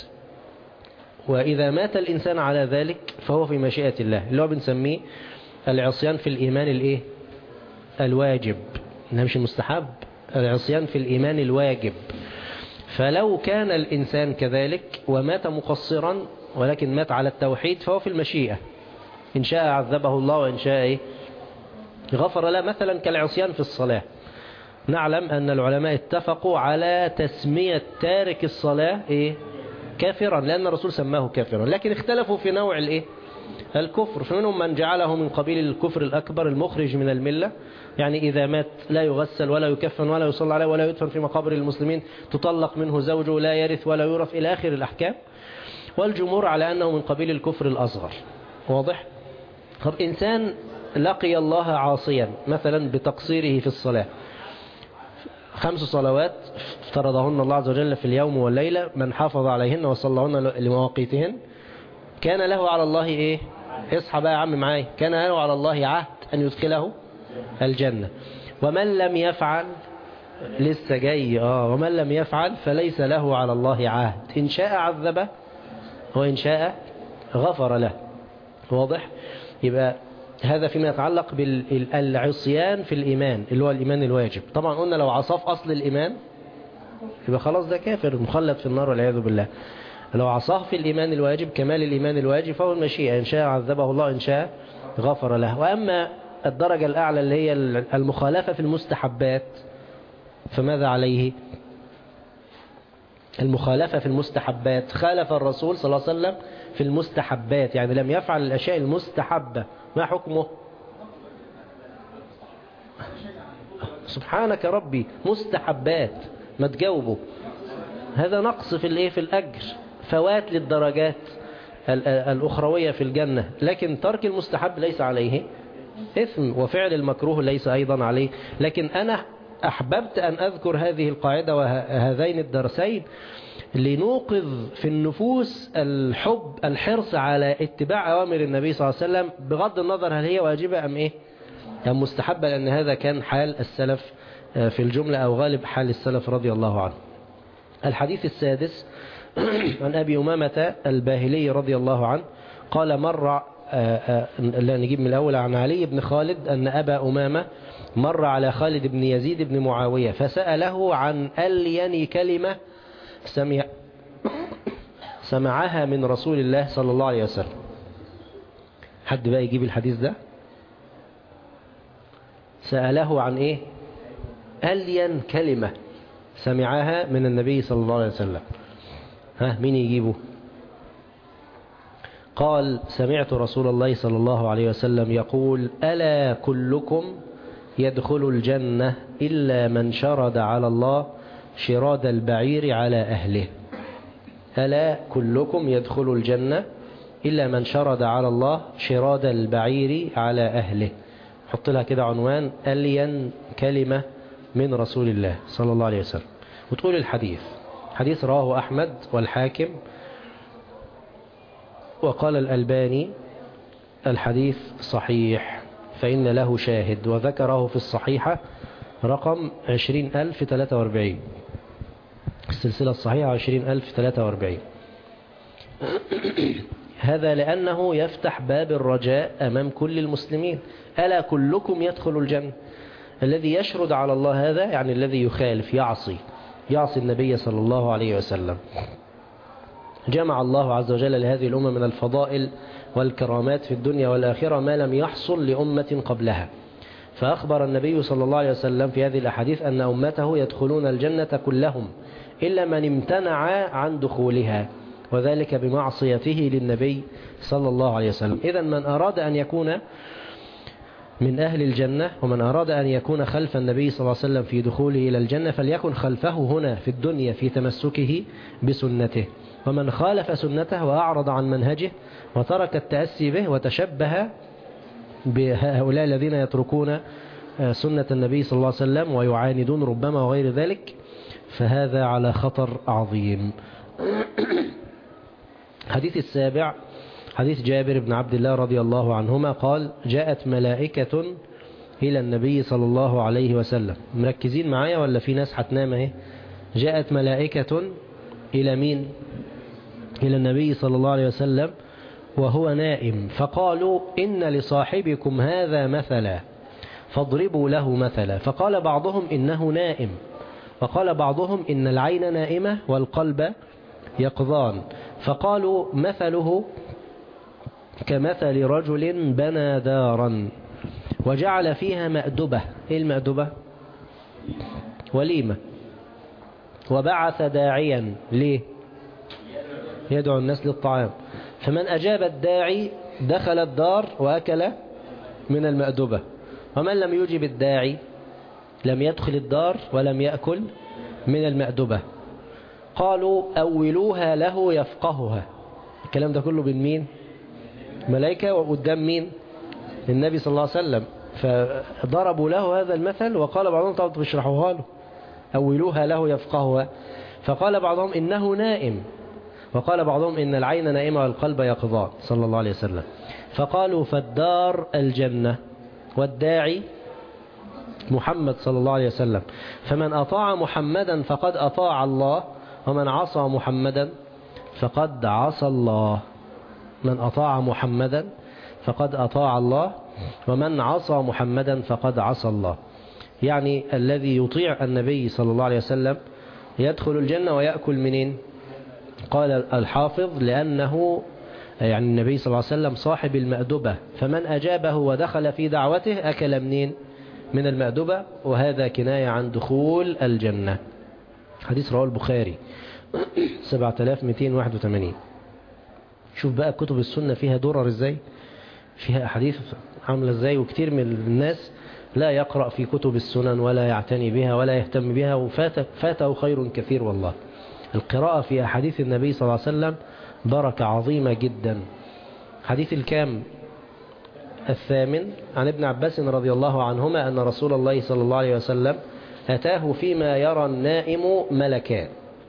وإذا مات الإنسان على ذلك فهو في مشيئة الله، اللي هو بنسميه العصيان في الإيمان الإيه؟ الواجب، إنها مش المستحب، العصيان في الإيمان الواجب. فلو كان الإنسان كذلك ومات مقصرا ولكن مات على التوحيد فهو في المشيئة، إن شاء عذبه الله وإن شاء إيه؟ غفر له. مثلا كالعصيان في الصلاة، نعلم أن العلماء اتفقوا على تسمية تارك الصلاة إيه؟ كافرا، لأن الرسول سماه كافرا، لكن اختلفوا في نوع الإيه؟ الكفر. فمنهم من جعله من قبيل الكفر الأكبر المخرج من الملة، يعني إذا مات لا يغسل ولا يكفن ولا يصلى عليه ولا يدفن في مقابر المسلمين، تطلق منه زوجه، لا يرث ولا يورث، إلى آخر الأحكام. والجمهور على أنه من قبيل الكفر الأصغر. واضح؟ طب إنسان لقي الله عاصيا مثلا بتقصيره في الصلاة، 5 صلوات افترضهن الله عز وجل في اليوم والليلة، من حافظ عليهن وصلهن لمواقيتهن كان له على الله إيه؟ اصحى بقى يا عم معاي، كان له على الله عهد أن يدخله الجنة. ومن لم يفعل، لسه جاي ومن لم يفعل فليس له على الله عهد، إن شاء عذبه وإن شاء غفر له. واضح؟ يبقى هذا فيما يتعلق بالعصيان في الإيمان اللي هو الإيمان الواجب. طبعا قلنا لو عصاف أصل الإيمان يبقى خلاص ده كافر مخلد في النار والعياذ بالله. لو عصاه في الإيمان الواجب كمال الإيمان الواجب فهو المشيئة، إن شاء عذبه الله إن شاء غفر له. وأما الدرجة الأعلى اللي هي المخالفة في المستحبات فماذا عليه؟ المخالفة في المستحبات، خالف الرسول صلى الله عليه وسلم في المستحبات، يعني لم يفعل الأشياء المستحبة، ما حكمه؟ سبحانك ربي، مستحبات، ما تجاوبه، هذا نقص في الايه؟ في الأجر، فوات للدرجات الأخروية في الجنة. لكن ترك المستحب ليس عليه إثم، وفعل المكروه ليس أيضا عليه. لكن أنا أحببت أن أذكر هذه القاعدة وهذين الدرسين لنوقظ في النفوس الحرص على اتباع أوامر النبي صلى الله عليه وسلم، بغض النظر هل هي واجبة أم إيه؟ أم مستحبة، لأن هذا كان حال السلف في الجملة، أو غالب حال السلف رضي الله عنه. الحديث السادس عن أبي أمامة الباهلي رضي الله عنه قال مر لا نجيب من الأول عن علي بن خالد أن أبا أمامة مر على خالد بن يزيد بن معاوية فسأله عن ألين كلمة سمعها من رسول الله صلى الله عليه وسلم. حد بقى يجيب الحديث ده؟ سأله عن إيه؟ ألين كلمة سمعها من النبي صلى الله عليه وسلم. ها مين يجيبه؟ قال سمعت رسول الله صلى الله عليه وسلم يقول ألا كلكم يدخل الجنة إلا من شرد على الله شراد البعير على أهله. ألا كلكم يدخل الجنة إلا من شرد على الله شراد البعير على أهله. حط لها كده عنوان ألين كلمة من رسول الله صلى الله عليه وسلم، وتقول الحديث. حديث رواه أحمد والحاكم، وقال الألباني الحديث صحيح فإن له شاهد، وذكره في الصحيحة رقم 20043، السلسلة الصحيحة 20043. هذا لأنه يفتح باب الرجاء أمام كل المسلمين. ألا كلكم يدخل الجنة، الذي يشرد على الله هذا يعني الذي يخالف يعصي يعصي النبي صلى الله عليه وسلم. جمع الله عز وجل لهذه الأمة من الفضائل والكرامات في الدنيا والآخرة ما لم يحصل لأمة قبلها. فأخبر النبي صلى الله عليه وسلم في هذه الأحاديث أن أمته يدخلون الجنة كلهم إلا من امتنع عن دخولها، وذلك بمعصيته للنبي صلى الله عليه وسلم. إذن من أراد أن يكون من أهل الجنة ومن أراد أن يكون خلف النبي صلى الله عليه وسلم في دخوله إلى الجنة فليكن خلفه هنا في الدنيا في تمسكه بسنته. ومن خالف سنته وأعرض عن منهجه وترك التأسي به وتشبه بهؤلاء الذين يتركون سنة النبي صلى الله عليه وسلم ويعاندون ربما وغير ذلك، فهذا على خطر عظيم. حديث السابع حديث جابر بن عبد الله رضي الله عنهما قال: جاءت ملائكة إلى النبي صلى الله عليه وسلم. مركزين معايا ولا في ناس هتنام اهي؟ جاءت ملائكة إلى مين؟ إلى النبي صلى الله عليه وسلم وهو نائم، فقالوا: إن لصاحبكم هذا مثلا فاضربوا له مثلا. فقال بعضهم: إنه نائم، وقال بعضهم: إن العين نائمة والقلب يقظان. فقالوا: مثله كمثل رجل بنى دارا وجعل فيها مأدبة. إيه المأدبة؟ وليمة. وبعث داعيا، ليه؟ يدعو الناس للطعام، فمن أجاب الداعي دخل الدار وأكل من المأدبة، ومن لم يجب الداعي لم يدخل الدار ولم يأكل من المأدبة. قالوا: أولوها له يفقهها. الكلام ده كله بين مين؟ ملائكة، وقدام مين؟ النبي صلى الله عليه وسلم. فضربوا له هذا المثل، وقال بعضهم: طب بيشرحوها له، أولوها له يفقهها. فقال بعضهم: إنه نائم، وقال بعضهم: إن العين نائمة والقلب يقظان، صلى الله عليه وسلم. فقالوا: فالدار الجنة والداعي محمد صلى الله عليه وسلم، فمن أطاع محمدا فقد أطاع الله، ومن عصى محمدا فقد عصى الله. من أطاع محمدا فقد أطاع الله، ومن عصى محمدا فقد عصى الله. يعني الذي يطيع النبي صلى الله عليه وسلم يدخل الجنة ويأكل منين؟ قال الحافظ: لأنه يعني النبي صلى الله عليه وسلم صاحب المأدبة، فمن أجابه ودخل في دعوته أكل منين؟ من المأدبة، وهذا كناية عن دخول الجنة. حديث رواه البخاري 7281. شوف بقى كتب السنة فيها درر ازاي، فيها أحاديث عاملة ازاي، وكتير من الناس لا يقرأ في كتب السنن ولا يعتني بها ولا يهتم بها، وفاته خير كثير والله. القراءة في أحاديث النبي صلى الله عليه وسلم بركة عظيمة جدا. حديث الكام 8 عن ابن عباس رضي الله عنهما أن رسول الله صلى الله عليه وسلم أتاه فيما يرى النائم ملكان،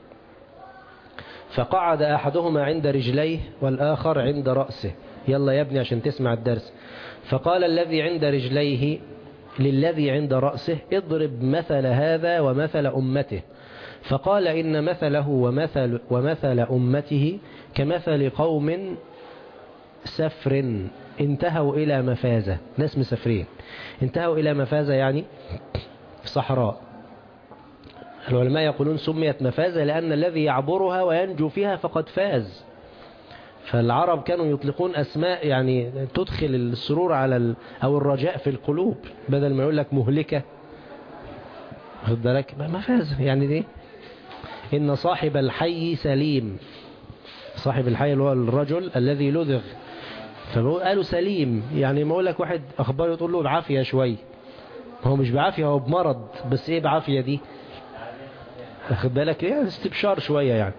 فقعد أحدهما عند رجليه والآخر عند رأسه. يلا يا ابني عشان تسمع الدرس. فقال الذي عند رجليه للذي عند رأسه: اضرب مثل هذا ومثل أمته. فقال: إن مثله ومثل أمته كمثل قوم سفر انتهوا إلى مفازة. ناس مسافرين انتهوا إلى مفازة، يعني صحراء. العلماء يقولون سميت مفازة لأن الذي يعبرها وينجو فيها فقد فاز. فالعرب كانوا يطلقون أسماء يعني تدخل السرور على أو الرجاء في القلوب، بدل ما يقول لك مهلكة خد بالك مفازة يعني دي. إن صاحب الحي سليم. صاحب الحي اللي هو الرجل الذي لدغ، فقالوا سليم، يعني ما اقول لك واحد أخباره تقول له بعافية شوي، هو مش بعافية، هو بمرض، بس ايه بعافية دي؟ خد بالك ايه؟ استبشار شوية يعني.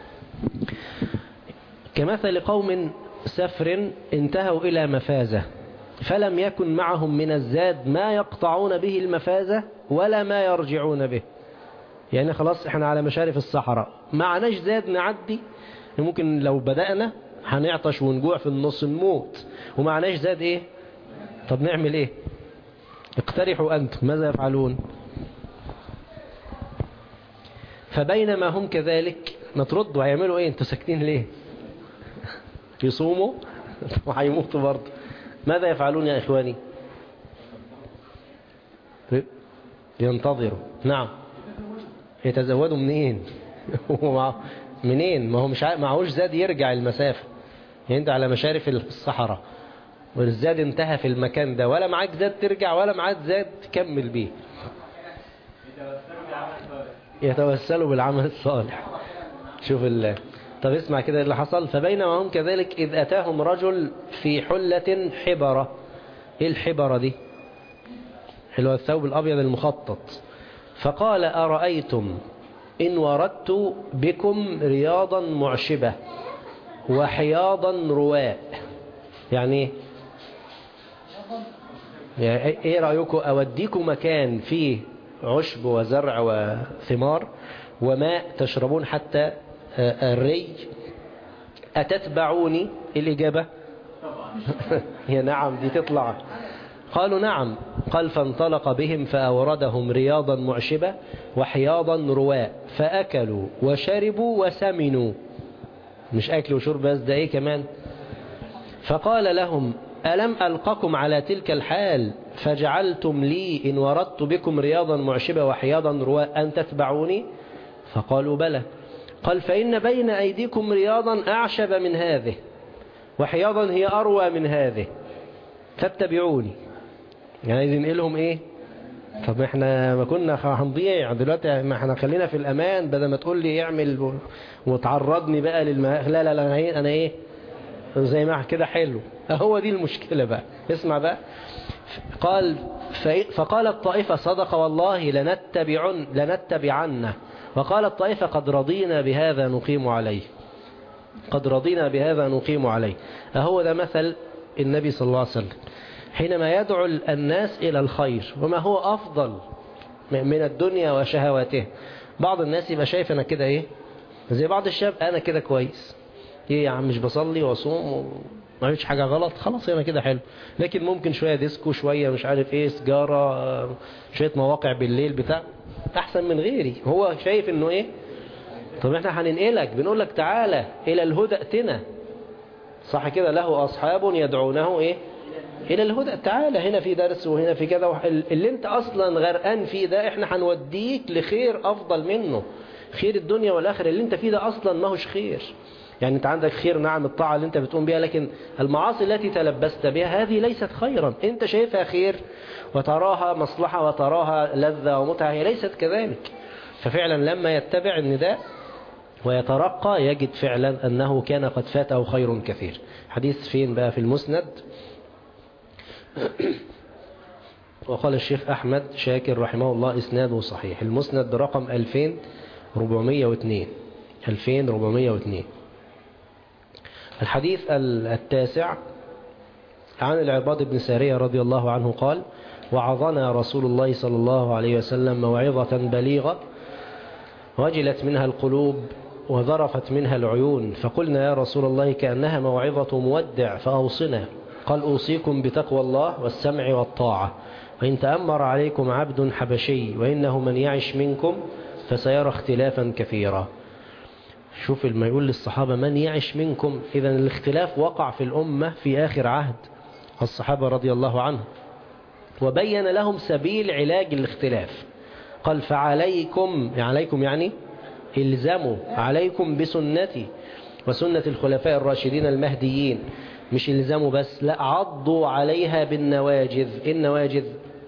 كمثل قوم سفر انتهوا إلى مفازة فلم يكن معهم من الزاد ما يقطعون به المفازة ولا ما يرجعون به. يعني خلاص احنا على مشارف الصحراء، معناش زاد نعدي، ممكن لو بدأنا هنعطش ونجوع في النص نموت، ومعناش زاد ايه؟ طب نعمل ايه؟ اقترحوا أنتم ماذا يفعلون؟ فبينما هم كذلك نترد وهيعملوا ايه؟ انتوا ساكتين ليه؟ يصوموا وهيموتوا برضه. ماذا يفعلون يا إخواني؟ ينتظروا. نعم يتزودوا منين؟ منين؟ ما هو مش معهوش زاد يرجع المسافة. يعني انت على مشارف الصحراء والزاد انتهى في المكان ده، ولا معاك زاد ترجع ولا معاك زاد تكمل بيه. يتوسلوا بالعمل الصالح. شوف الله. طب اسمع كده اللي حصل. فبينما هم كذلك إذ أتاهم رجل في حلة حبرة. ايه الحبرة دي؟ اللي هو الثوب الأبيض المخطط. فقال أرأيتم إن وردت بكم رياضا معشبة وحياضا رواء. يعني ايه رأيكم أوديكم مكان فيه عشب وزرع وثمار وماء تشربون حتى الري، أتتبعوني؟ الإجابة يا نعم دي تطلع. قالوا نعم. قال فانطلق بهم فأوردهم رياضا معشبة وحياضا رواء فأكلوا وشربوا وسمنوا. مش أكل وشرب بس، ده إيه كمان؟ فقال لهم ألم ألقكم على تلك الحال فجعلتم لي إن وردت بكم رياضا معشبة وحياضا رواء أن تتبعوني؟ فقالوا بلى. قال فإن بين أيديكم رياضا أعشب من هذه وحياضا هي أروى من هذه فاتبعوني. يعني عايز ينقلهم إيه؟ طب احنا ما كنا هنضيع دلوقتي، ما احنا خلينا في الأمان بدل ما تقول لي اعمل وتعرضني بقى لا لا لا أنا إيه زي ما كده حلو. هو دي المشكلة بقى. اسمع بقى. قال فقال الطائفة صدق والله لنتبعنه. وقال الطائفة قد رضينا بهذا نقيم عليه. قد رضينا بهذا نقيم عليه. أهو ده مثل النبي صلى الله عليه وسلم حينما يدعو الناس إلى الخير وما هو أفضل من الدنيا وشهواته. بعض الناس يبقى شايف أنا كده إيه زي بعض الشباب، أنا كده كويس. إيه يا عم مش بصلي وأصوم وما عملتش حاجة غلط، خلاص أنا كده حلو. لكن ممكن شوية ديسكو، شوية مش عارف إيه، سجارة، شوية مواقع بالليل بتاع، أحسن من غيري. هو شايف إنه إيه. طب إحنا هننقلك، بنقول لك تعالى إلى الهدى ائتنا. صح كده؟ له أصحاب يدعونه إيه إلى الهدى. تعالى هنا في درس وهنا في كذا، اللي انت أصلا غرقان فيه ده احنا هنوديك لخير أفضل منه. خير الدنيا والآخرة. اللي انت فيه ده أصلا ما هوش خير. يعني انت عندك خير نعم الطاعة اللي انت بتقوم بها، لكن المعاصي التي تلبست بها هذه ليست خيرا. انت شايفها خير وتراها مصلحة وتراها لذة ومتعة، هي ليست كذلك. ففعلا لما يتبع النداء ويترقى يجد فعلا أنه كان قد فاته خير كثير. حديث فين بقى؟ في المسند. وقال الشيخ أحمد شاكر رحمه الله إسناده صحيح. المسند برقم 2402. 2402. الحديث التاسع عن العرباض بن سارية رضي الله عنه قال وعظنا رسول الله صلى الله عليه وسلم موعظة بليغة وجلت منها القلوب وذرفت منها العيون، فقلنا يا رسول الله كأنها موعظة مودع فأوصنا. قال أوصيكم بتقوى الله والسمع والطاعة، وإن تأمر عليكم عبد حبشي وإنه من يعش منكم فسيرى اختلافا كثيرا. شوف لما يقول للصحابة من يعش منكم، إذا الاختلاف وقع في الأمة في آخر عهد الصحابة رضي الله عنهم، وبين لهم سبيل علاج الاختلاف. قال فعليكم، عليكم يعني الزموا، عليكم بسنتي وسنة الخلفاء الراشدين المهديين. مش الزموا بس، لا عضوا عليها بالنواجذ. النواجذ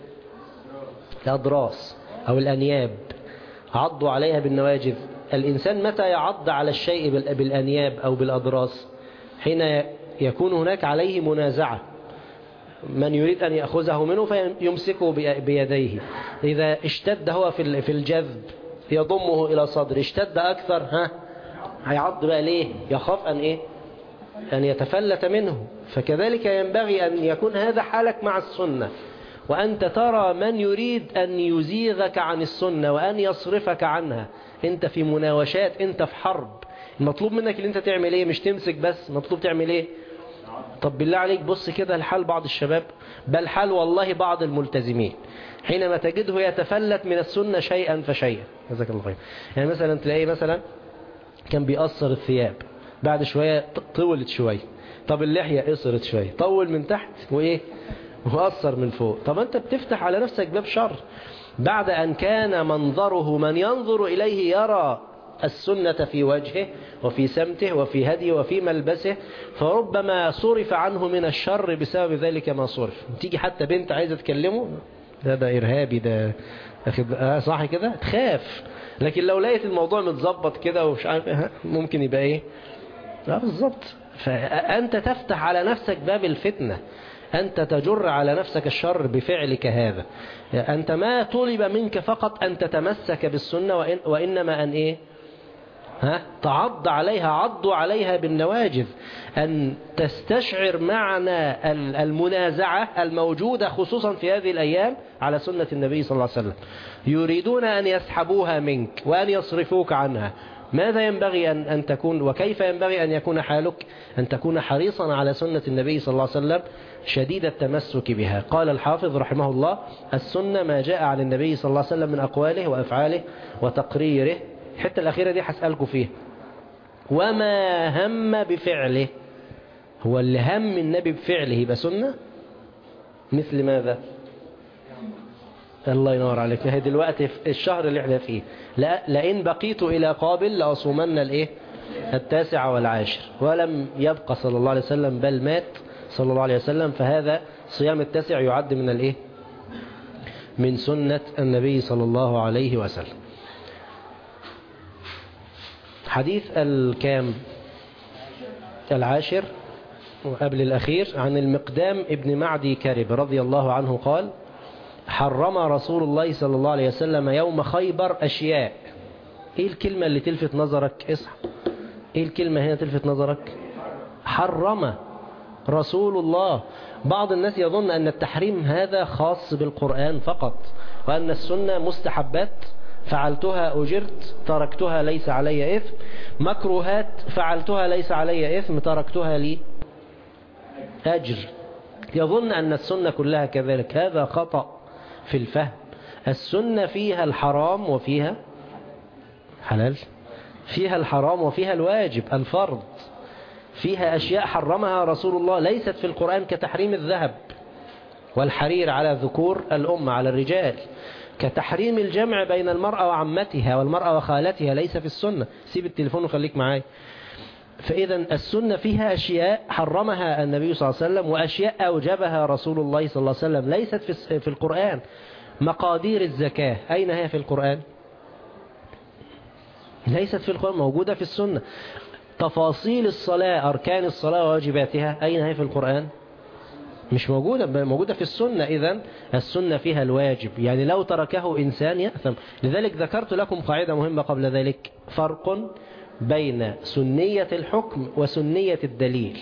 الأضراس أو الأنياب. عضوا عليها بالنواجذ. الإنسان متى يعض على الشيء بالأنياب أو بالأضراس؟ حين يكون هناك عليه منازعة، من يريد أن يأخذه منه فيمسكه بيديه. إذا اشتد هو في الجذب يضمه إلى صدر، اشتد أكثر هيعض بقى ليه؟ يخاف أن إيه؟ أن يتفلت منه. فكذلك ينبغي أن يكون هذا حالك مع السنة، وأنت ترى من يريد أن يزيغك عن السنة وأن يصرفك عنها. أنت في مناوشات، أنت في حرب. المطلوب منك اللي أنت تعمل إيه؟ مش تمسك بس، مطلوب تعمل إيه؟ طب بالله عليك بص كده لحال بعض الشباب، بل حال والله بعض الملتزمين، حينما تجده يتفلت من السنة شيئا فشيئا. جزاك الله خير. يعني مثلا تلاقيه مثلا كان بيقصر الثياب، بعد شوية طولت شوية. طب اللحية قصرت شوية، طول من تحت وإيه؟ وقصر من فوق. طب أنت بتفتح على نفسك باب شر. بعد أن كان منظره من ينظر إليه يرى السنة في وجهه وفي سمته وفي هديه وفي ملبسه، فربما صرف عنه من الشر بسبب ذلك ما صرف. تيجي حتى بنت عايزة تكلمه، ده إرهابي، ده صح كده، تخاف. لكن لو لقيت الموضوع متظبط كده ومش عارف ممكن يبقى ايه. لا بالظبط. فأنت تفتح على نفسك باب الفتنة، أنت تجر على نفسك الشر بفعلك هذا. أنت ما طلب منك فقط أن تتمسك بالسنة، وإنما أن إيه؟ تعض عليها، عضوا عليها بالنواجذ، أن تستشعر معنى المنازعة الموجودة خصوصا في هذه الأيام على سنة النبي صلى الله عليه وسلم. يريدون أن يسحبوها منك وأن يصرفوك عنها. ماذا ينبغي أن تكون، وكيف ينبغي أن يكون حالك؟ أن تكون حريصا على سنة النبي صلى الله عليه وسلم شديد التمسك بها. قال الحافظ رحمه الله: السنة ما جاء عن النبي صلى الله عليه وسلم من أقواله وأفعاله وتقريره. الحتة الأخيرة دي هسألكم فيها. وما هم بفعله، هو اللي هم النبي بفعله يبقى سنة؟ مثل ماذا؟ الله ينور عليك. هي دلوقتي في الشهر اللي احنا فيه، لئن بقيت إلى قابل لأصومن الإيه؟ 9 والعاشر. ولم يبقى صلى الله عليه وسلم، بل مات صلى الله عليه وسلم. فهذا صيام 9 يعد من الإيه؟ من سنة النبي صلى الله عليه وسلم. حديث الكام؟ 10 وقبل الأخير، عن المقدام ابن معدي كرب رضي الله عنه قال: حرم رسول الله صلى الله عليه وسلم يوم خيبر أشياء. ايه الكلمة اللي تلفت نظرك؟ اصحى. ايه الكلمة هنا تلفت نظرك؟ حرم رسول الله. بعض الناس يظن أن التحريم هذا خاص بالقرآن فقط، وأن السنة مستحبات فعلتها أجرت، تركتها ليس علي إثم، مكروهات فعلتها ليس علي إثم، تركتها لي أجر. يظن أن السنة كلها كذلك. هذا خطأ في الفهم. السنة فيها الحرام وفيها حلال، فيها الحرام وفيها الواجب الفرض، فيها أشياء حرمها رسول الله ليست في القرآن، كتحريم الذهب والحرير على ذكور الأمة على الرجال، كتحريم الجمع بين المرأة وعمتها والمرأة وخالتها ليس في السنة. سيب التليفون وخليك معاي. فإذا السنة فيها أشياء حرمها النبي صلى الله عليه وسلم وأشياء أوجبها رسول الله صلى الله عليه وسلم ليست في القرآن. مقادير الزكاة أين هي في القرآن؟ ليست في القرآن، موجودة في السنة. تفاصيل الصلاة، أركان الصلاة وواجباتها أين هي في القرآن؟ مش موجودة، موجودة في السنة. إذن السنة فيها الواجب، يعني لو تركه إنسان يأثم. لذلك ذكرت لكم قاعدة مهمة قبل ذلك: فرق بين سنية الحكم وسنية الدليل.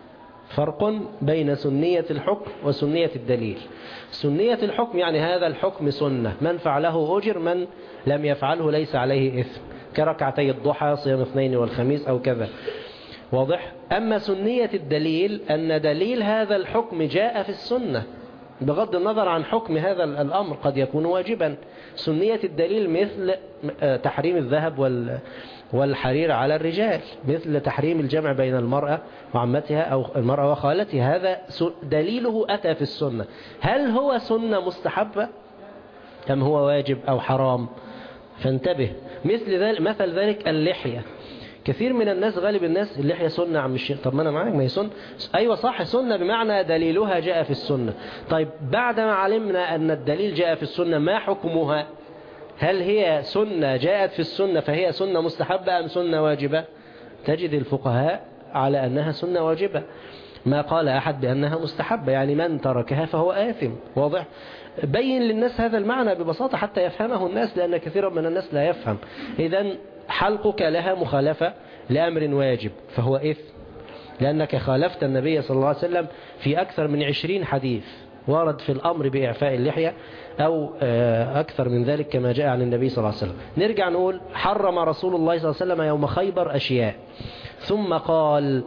فرق بين سنية الحكم وسنية الدليل. سنية الحكم يعني هذا الحكم سنة، من فعله أجر، من لم يفعله ليس عليه إثم، كركعتي الضحى، صيام الاثنين والخميس أو كذا. واضح؟ أما سنية الدليل أن دليل هذا الحكم جاء في السنة، بغض النظر عن حكم هذا الأمر قد يكون واجبا. سنية الدليل مثل تحريم الذهب والحرير على الرجال، مثل تحريم الجمع بين المرأة وعمتها أو المرأة وخالتها، هذا دليله أتى في السنة. هل هو سنة مستحبة أم هو واجب أو حرام؟ فانتبه. مثل ذلك اللحية. كثير من الناس، غالب الناس، اللحية سنة عم الشيء. طب ما أنا معاك، ما هي سنة. أيوة صح، سنة بمعنى دليلها جاء في السنة. طيب بعدما علمنا أن الدليل جاء في السنة، ما حكمها؟ هل هي سنة جاءت في السنة فهي سنة مستحبة أم سنة واجبة؟ تجد الفقهاء على أنها سنة واجبة، ما قال أحد بأنها مستحبة، يعني من تركها فهو آثم. واضح؟ بين للناس هذا المعنى ببساطة حتى يفهمه الناس، لأن كثيرا من الناس لا يفهم. إذن حلقك لها مخالفة لأمر واجب فهو إثم، لأنك خالفت النبي صلى الله عليه وسلم في أكثر من 20 حديث ورد في الأمر بإعفاء اللحية، أو أكثر من ذلك كما جاء عن النبي صلى الله عليه وسلم. نرجع نقول: حرم رسول الله صلى الله عليه وسلم يوم خيبر أشياء، ثم قال: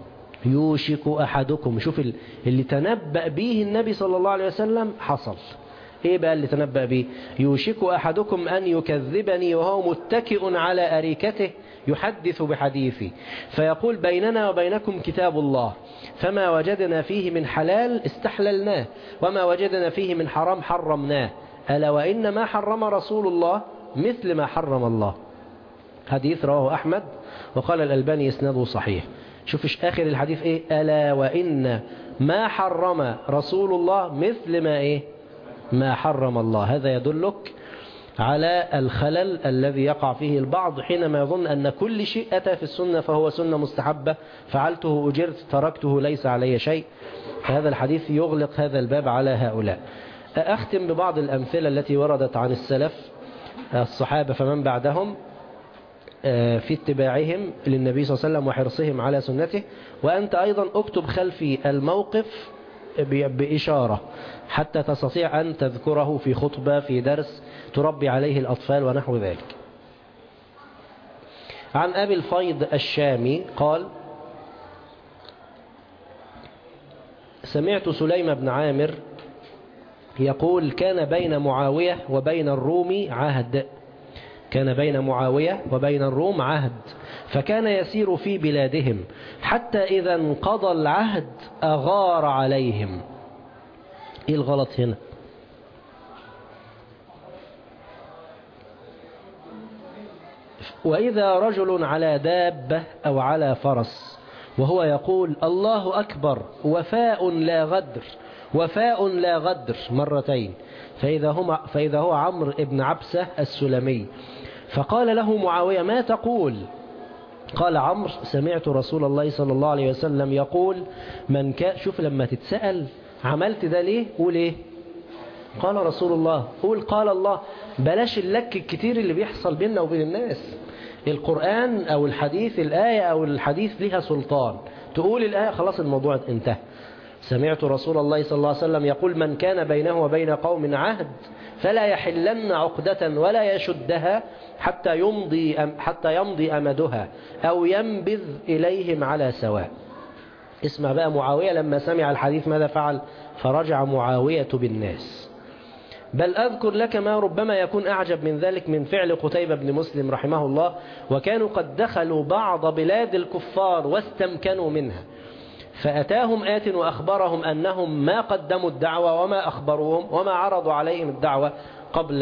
يوشك أحدكم. شوف اللي تنبأ به النبي صلى الله عليه وسلم حصل. ايه بقى اللي تنبأ به؟ يوشك أحدكم أن يكذبني وهو متكئ على أريكته يحدث بحديثي، فيقول: بيننا وبينكم كتاب الله، فما وجدنا فيه من حلال استحللناه، وما وجدنا فيه من حرام حرمناه. ألا وإن ما حرم رسول الله مثل ما حرم الله. حديث رواه أحمد وقال الألباني إسناده صحيح. شوف آخر الحديث إيه؟ ألا وإن ما حرم رسول الله مثل ما إيه؟ ما حرم الله. هذا يدلك على الخلل الذي يقع فيه البعض حينما يظن أن كل شيء أتى في السنة فهو سنة مستحبة، فعلته أجرت، تركته ليس علي شيء. فهذا الحديث يغلق هذا الباب على هؤلاء. أختم ببعض الأمثلة التي وردت عن السلف الصحابة فمن بعدهم في اتباعهم للنبي صلى الله عليه وسلم وحرصهم على سنته. وأنت أيضا اكتب خلفي الموقف بإشارة حتى تستطيع أن تذكره في خطبة، في درس تربي عليه الأطفال ونحو ذلك. عن أبي الفيض الشامي قال: سمعت سليم بن عامر يقول: كان بين معاوية وبين الروم عهد. كان بين معاوية وبين الروم عهد، فكان يسير في بلادهم حتى إذا انقضى العهد أغار عليهم. إيه الغلط هنا؟ وإذا رجل على دابة أو على فرس وهو يقول: الله أكبر، وفاء لا غدر، وفاء لا غدر مرتين، فإذا هو عمرو بن عبسة السلمي. فقال له معاوية: ما تقول؟ قال عمرو: سمعت رسول الله صلى الله عليه وسلم يقول: من كان. شوف لما تتسأل عملت ده ليه؟ قول ايه؟ قال رسول الله. قول قال الله. بلاش اللك الكتير اللي بيحصل بيننا وبين الناس. القرآن أو الحديث، الآية أو الحديث لها سلطان. تقول الآية خلاص الموضوع انتهى. سمعت رسول الله صلى الله عليه وسلم يقول: من كان بينه وبين قوم عهد فلا يحلن عقدة ولا يشدها حتى يمضي أمدها أو ينبذ إليهم على سواء. اسمع بقى معاوية لما سمع الحديث ماذا فعل؟ فرجع معاوية بالناس. بل أذكر لك ما ربما يكون أعجب من ذلك من فعل قتيبة بن مسلم رحمه الله: وكانوا قد دخلوا بعض بلاد الكفار واستمكنوا منها، فأتاهم آت وأخبرهم أنهم ما قدموا الدعوة وما أخبروهم وما عرضوا عليهم الدعوة قبل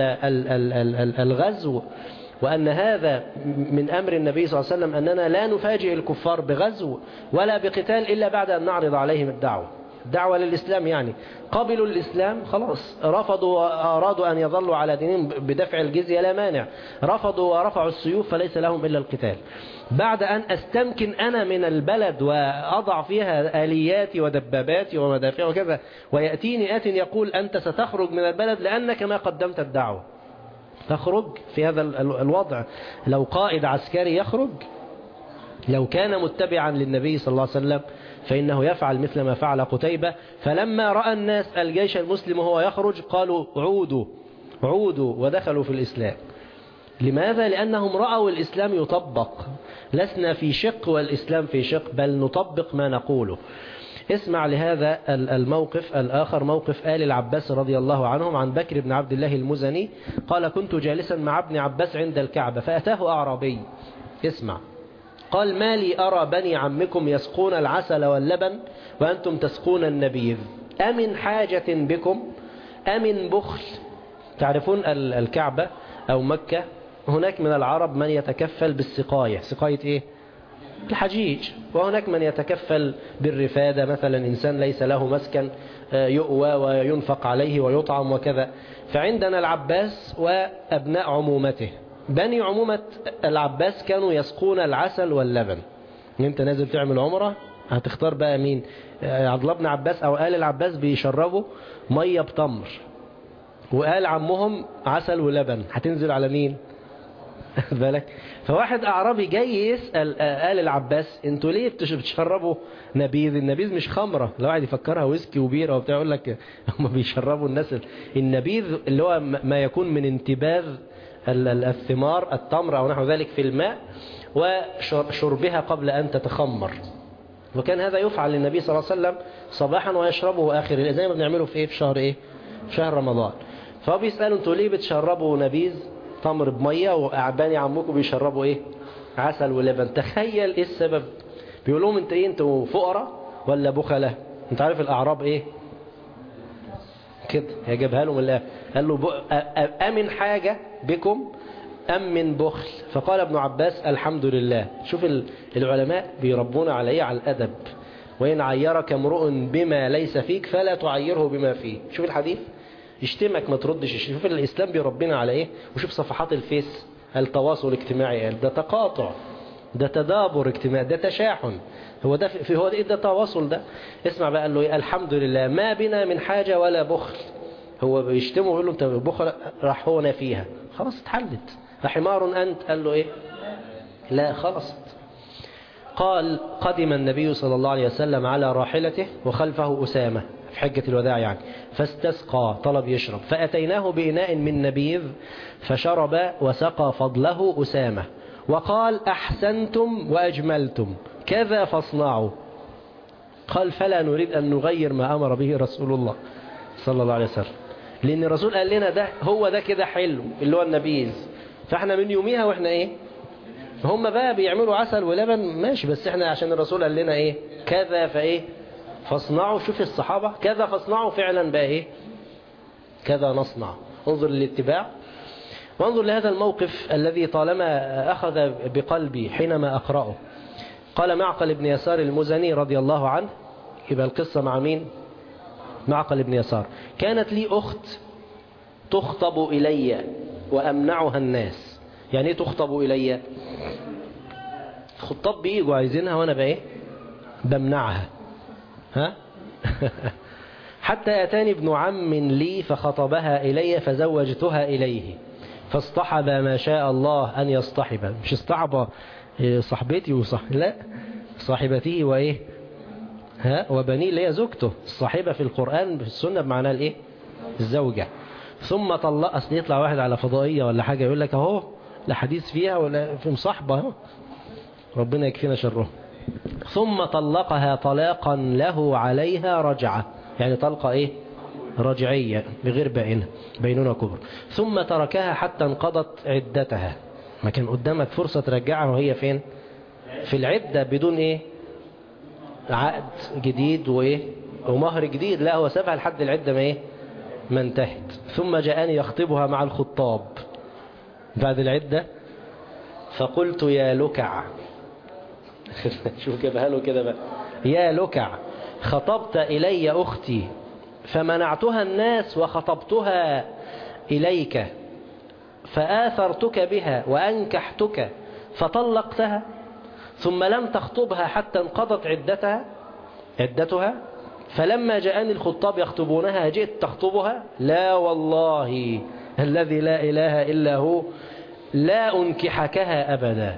الغزو، وأن هذا من أمر النبي صلى الله عليه وسلم أننا لا نفاجئ الكفار بغزو ولا بقتال إلا بعد أن نعرض عليهم الدعوة للإسلام. يعني قبلوا الإسلام خلاص، رفضوا وأرادوا أن يظلوا على دينهم بدفع الجزية لا مانع، رفضوا ورفعوا السيوف فليس لهم إلا القتال. بعد أن أستمكن أنا من البلد وأضع فيها آلياتي ودباباتي ومدافع وكذا، ويأتيني آت يقول: أنت ستخرج من البلد لأنك ما قدمت الدعوة. تخرج في هذا الوضع. لو قائد عسكري يخرج، لو كان متبعا للنبي صلى الله عليه وسلم فإنه يفعل مثل ما فعل قتيبة. فلما رأى الناس الجيش المسلم وهو يخرج قالوا: عودوا، ودخلوا في الإسلام. لماذا؟ لأنهم رأوا الإسلام يطبق. لسنا في شق والإسلام في شق، بل نطبق ما نقوله. اسمع لهذا الموقف الآخر، موقف آل العباس رضي الله عنهم. عن بكر بن عبد الله المزني قال: كنت جالسا مع ابن عباس عند الكعبة فأتاه أعرابي. اسمع. قال: ما لي أرى بني عمكم يسقون العسل واللبن وأنتم تسقون النبيذ، أمن حاجة بكم أمن بخل؟ تعرفون الكعبة أو مكة هناك من العرب من يتكفل بالسقاية. سقاية إيه؟ الحجيج. وهناك من يتكفل بالرفادة، مثلا إنسان ليس له مسكن يؤوى وينفق عليه ويطعم وكذا. فعندنا العباس وأبناء عمومته. بني عمومة العباس كانوا يسقون العسل واللبن. انت نازل تعمل عمرة هتختار بقى مين؟ عبد الله بن عباس أو آل العباس بيشربوا مية بتمر، وقال عمهم عسل ولبن، هتنزل على مين؟ بالك. فواحد أعرابي جاي يسأل آل العباس: انتوا ليه بتشربوا نبيذ؟ النبيذ مش خمرة. لو واحد يفكرها ويسكي وبيرة وبتاع، يقول لك هم بيشربوا الناس النبيذ اللي هو ما يكون من انتباذ الثمار، التمر أو نحو ذلك، في الماء وشربها قبل أن تتخمر. وكان هذا يفعل للنبي صلى الله عليه وسلم صباحا ويشربه آخر، زي ما بنعمله في شهر إيه؟ في شهر رمضان. فهو بيسألوا: انتوا ليه بتشربوا نبيذ تمر بمية وأعباني عمكم بيشربوا إيه؟ عسل ولبن؟ تخيل إيه السبب. بيقول لهم: انتوا فقراء ولا بخلة؟ انت عارف الأعراب إيه؟ كده، هي جابها له من الآخر. قال له أمن حاجة بكم أم من بخل؟ فقال ابن عباس الحمد لله. شوف العلماء بيربونا على إيه؟ على الأدب. وإن عيرك امرؤ بما ليس فيك فلا تعيره بما فيه. شوف الحديث، يشتمك ما تردش. شوف الإسلام بيربينا على إيه. وشوف صفحات الفيس، التواصل الاجتماعي، ده تقاطع، ده تدابر اجتماعي، ده تشاحن. هو ده إيه ده تواصل ده؟ اسمع بقى، قال له إيه؟ الحمد لله ما بنا من حاجة ولا بخل. هو بيشتمه ويقول له أنت بخل، راح هو نافيها، خلاص اتحلت. حمار أنت؟ قال له إيه؟ لا خلصت. قال قدم النبي صلى الله عليه وسلم على راحلته وخلفه أسامة في حجة الوداع يعني، فاستسقى، طلب يشرب، فأتيناه بإناء من نبيذ فشرب وسقى فضله أسامة وقال أحسنتم وأجملتم كذا فاصنعوا. قال فلا نريد أن نغير ما أمر به رسول الله صلى الله عليه وسلم، لأن الرسول قال لنا ده هو ده كده حلو اللي هو النبيذ، فاحنا من يوميها واحنا ايه، هم بقى بيعملوا عسل ولبن ماشي، بس احنا عشان الرسول قال لنا ايه كذا فايه فاصنعوا. شوف الصحابة كذا فاصنعوا فعلا بقى ايه كذا نصنع. انظر للاتباع، وانظر لهذا الموقف الذي طالما أخذ بقلبي حينما أقرأه. قال معقل بن يسار المزني رضي الله عنه، يبقى القصة مع مين؟ معقل بن يسار. كانت لي أخت تخطب إلي وأمنعها الناس. يعني ايه تخطب إلي؟ خطاب بيجوا عايزينها وانا بقى ايه بمنعها. ها حتى أتاني ابن عم لي فخطبها إلي فزوجتها إليه فاصطحب ما شاء الله أن يصطحب. مش اصطحب صاحبتي لا، صاحبته وإيه ها وبني اللي هي زوجته. الصاحبة في القرآن في السنة بمعنى الإيه الزوجة. ثم طلق. أصل يطلع واحد على فضائية ولا حاجة يقول لك أهو لا حديث فيها ولا في مصاحبة، ربنا يكفينا شره. ثم طلقها طلاقا له عليها رجعة، يعني طلقة ايه رجعية بغير بينونة كبر. ثم تركها حتى انقضت عدتها. ما كان قدامك فرصة ترجعها وهي فين؟ في العدة بدون ايه عقد جديد وايه ومهر جديد. لا هو سابها لحد العدة ما انتهت. ثم جاءني يخطبها مع الخطاب بعد العدة فقلت يا لكع شوف جابها له كده بقى، يا لكع خطبت إلي أختي فمنعتها الناس وخطبتها إليك فآثرتك بها وأنكحتك فطلقتها ثم لم تخطبها حتى انقضت عدتها فلما جاءني الخطاب يخطبونها جئت تخطبها. لا والله الذي لا إله إلا هو لا أنكحكها أبدا.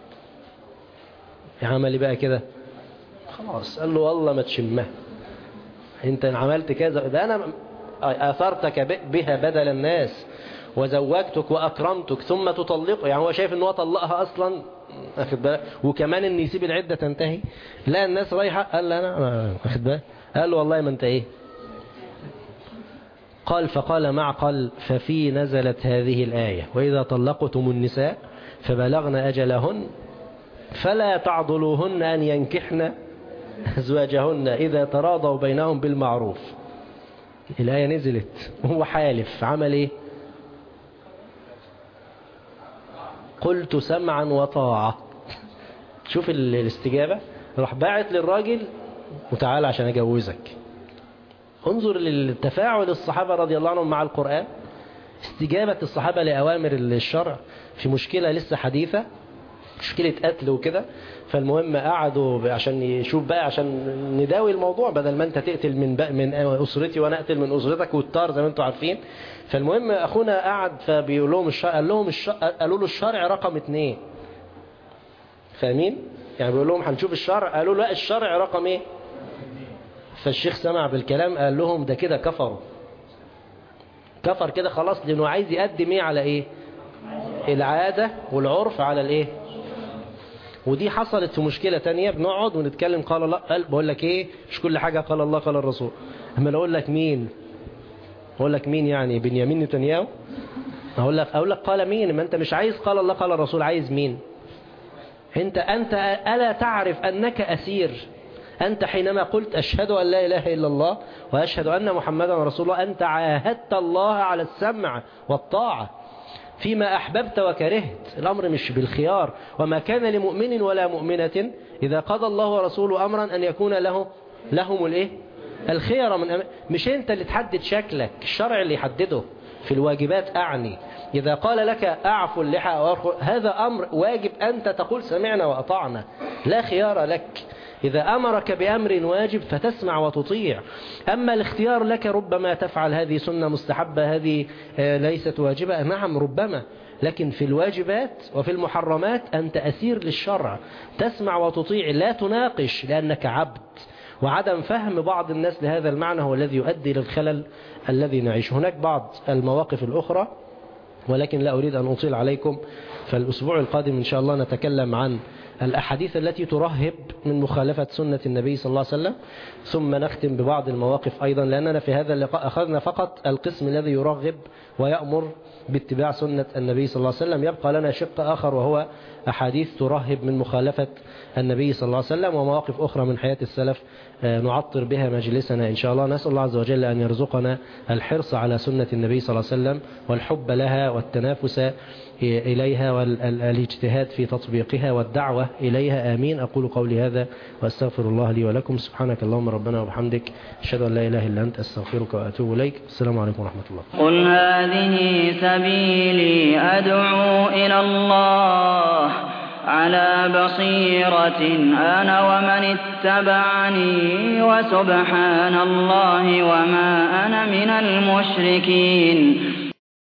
عمل بقى كده خلاص. قال له والله ما تشمها، انت عملت كذا، ده انا اثرتك بها بدل الناس وزوجتك واكرمتك ثم تطلق. يعني هو شايف ان هو طلقها اصلا اخد بالك، وكمان ان يسيب العده تنتهي. لا الناس رايحه، قال له انا اخد بالك، قال له والله ما انت ايه. قال فقال معقل ففي نزلت هذه الآية وإذا طلقتم النساء فبلغن أجلهن فلا تعضلوهن أن ينكحن أزواجهن إذا تراضوا بينهم بالمعروف. الآية نزلت وهو حالف، عمل إيه؟ قلت سمعا وطاعة. شوف الاستجابة، راح باعت للراجل وتعال عشان أجوزك. انظر للتفاعل الصحابة رضي الله عنهم مع القرآن، استجابة الصحابة لأوامر الشرع في مشكلة لسه حديثة، مشكلة قتل وكده. فالمهم قعدوا عشان يشوف بقى، عشان نداوي الموضوع بدل ما انت تقتل من أسرتي وانا اقتل من أسرتك والطار زي ما انتم عارفين. فالمهم اخونا قعد فبيقول لهم قالوا له الشرع رقم 2. فاهمين؟ يعني بيقول لهم هنشوف الشرع، قالوا لا الشرع رقم ايه. فالشيخ سمع بالكلام قال لهم ده كده كفر كده خلاص، لانه عايز يقدم ايه على ايه العادة والعرف على الايه. ودي حصلت في مشكلة تانية، بنقعد ونتكلم قال الله قال، بقول لك ايه مش كل حاجة قال الله قال الرسول. اما اقول لك مين يعني بنيامين نتنياهو، اقول لك قال مين؟ ما انت مش عايز قال الله قال الرسول، عايز مين؟ انت ألا تعرف أنك أسير أنت حينما قلت أشهد أن لا إله إلا الله وأشهد أن محمدا رسول الله أنت عاهدت الله على السمع والطاعة فيما أحببت وكرهت. الأمر مش بالخيار، وما كان لمؤمن ولا مؤمنة إذا قضى الله ورسوله أمرا أن يكون لهم الخيار من مش أنت اللي تحدد شكلك، الشرع اللي يحدده في الواجبات. أعني إذا قال لك أعفو اللحى أو هذا أمر واجب، أنت تقول سمعنا وأطعنا، لا خيار لك. إذا أمرك بأمر واجب فتسمع وتطيع. أما الاختيار لك، ربما تفعل هذه سنة مستحبة، هذه ليست واجبة، نعم ربما، لكن في الواجبات وفي المحرمات أنت أسير للشرع، تسمع وتطيع، لا تناقش لأنك عبد. وعدم فهم بعض الناس لهذا المعنى هو الذي يؤدي للخلل الذي نعيش. هناك بعض المواقف الأخرى ولكن لا أريد أن أطيل عليكم، فالأسبوع القادم إن شاء الله نتكلم عن الأحاديث التي ترهب من مخالفة سنة النبي صلى الله عليه وسلم، ثم نختم ببعض المواقف أيضا، لأننا في هذا اللقاء أخذنا فقط القسم الذي يرغب ويأمر باتباع سنة النبي صلى الله عليه وسلم. يبقى لنا شق آخر وهو أحاديث ترهب من مخالفة النبي صلى الله عليه وسلم ومواقف أخرى من حياة السلف نعطر بها مجلسنا إن شاء الله. نسأل الله عز وجل أن يرزقنا الحرص على سنة النبي صلى الله عليه وسلم والحب لها والتنافس إليها والاجتهاد في تطبيقها والدعوة إليها. آمين. أقول قولي هذا وأستغفر الله لي ولكم. سبحانك اللهم ربنا وبحمدك، أشهد أن لا إله إلا أنت، أستغفرك وأتوب إليك. السلام عليكم ورحمة الله. قل هذه سبيلي أدعو إلى الله على بصيرة أنا ومن اتبعني وسبحان الله وما أنا من المشركين.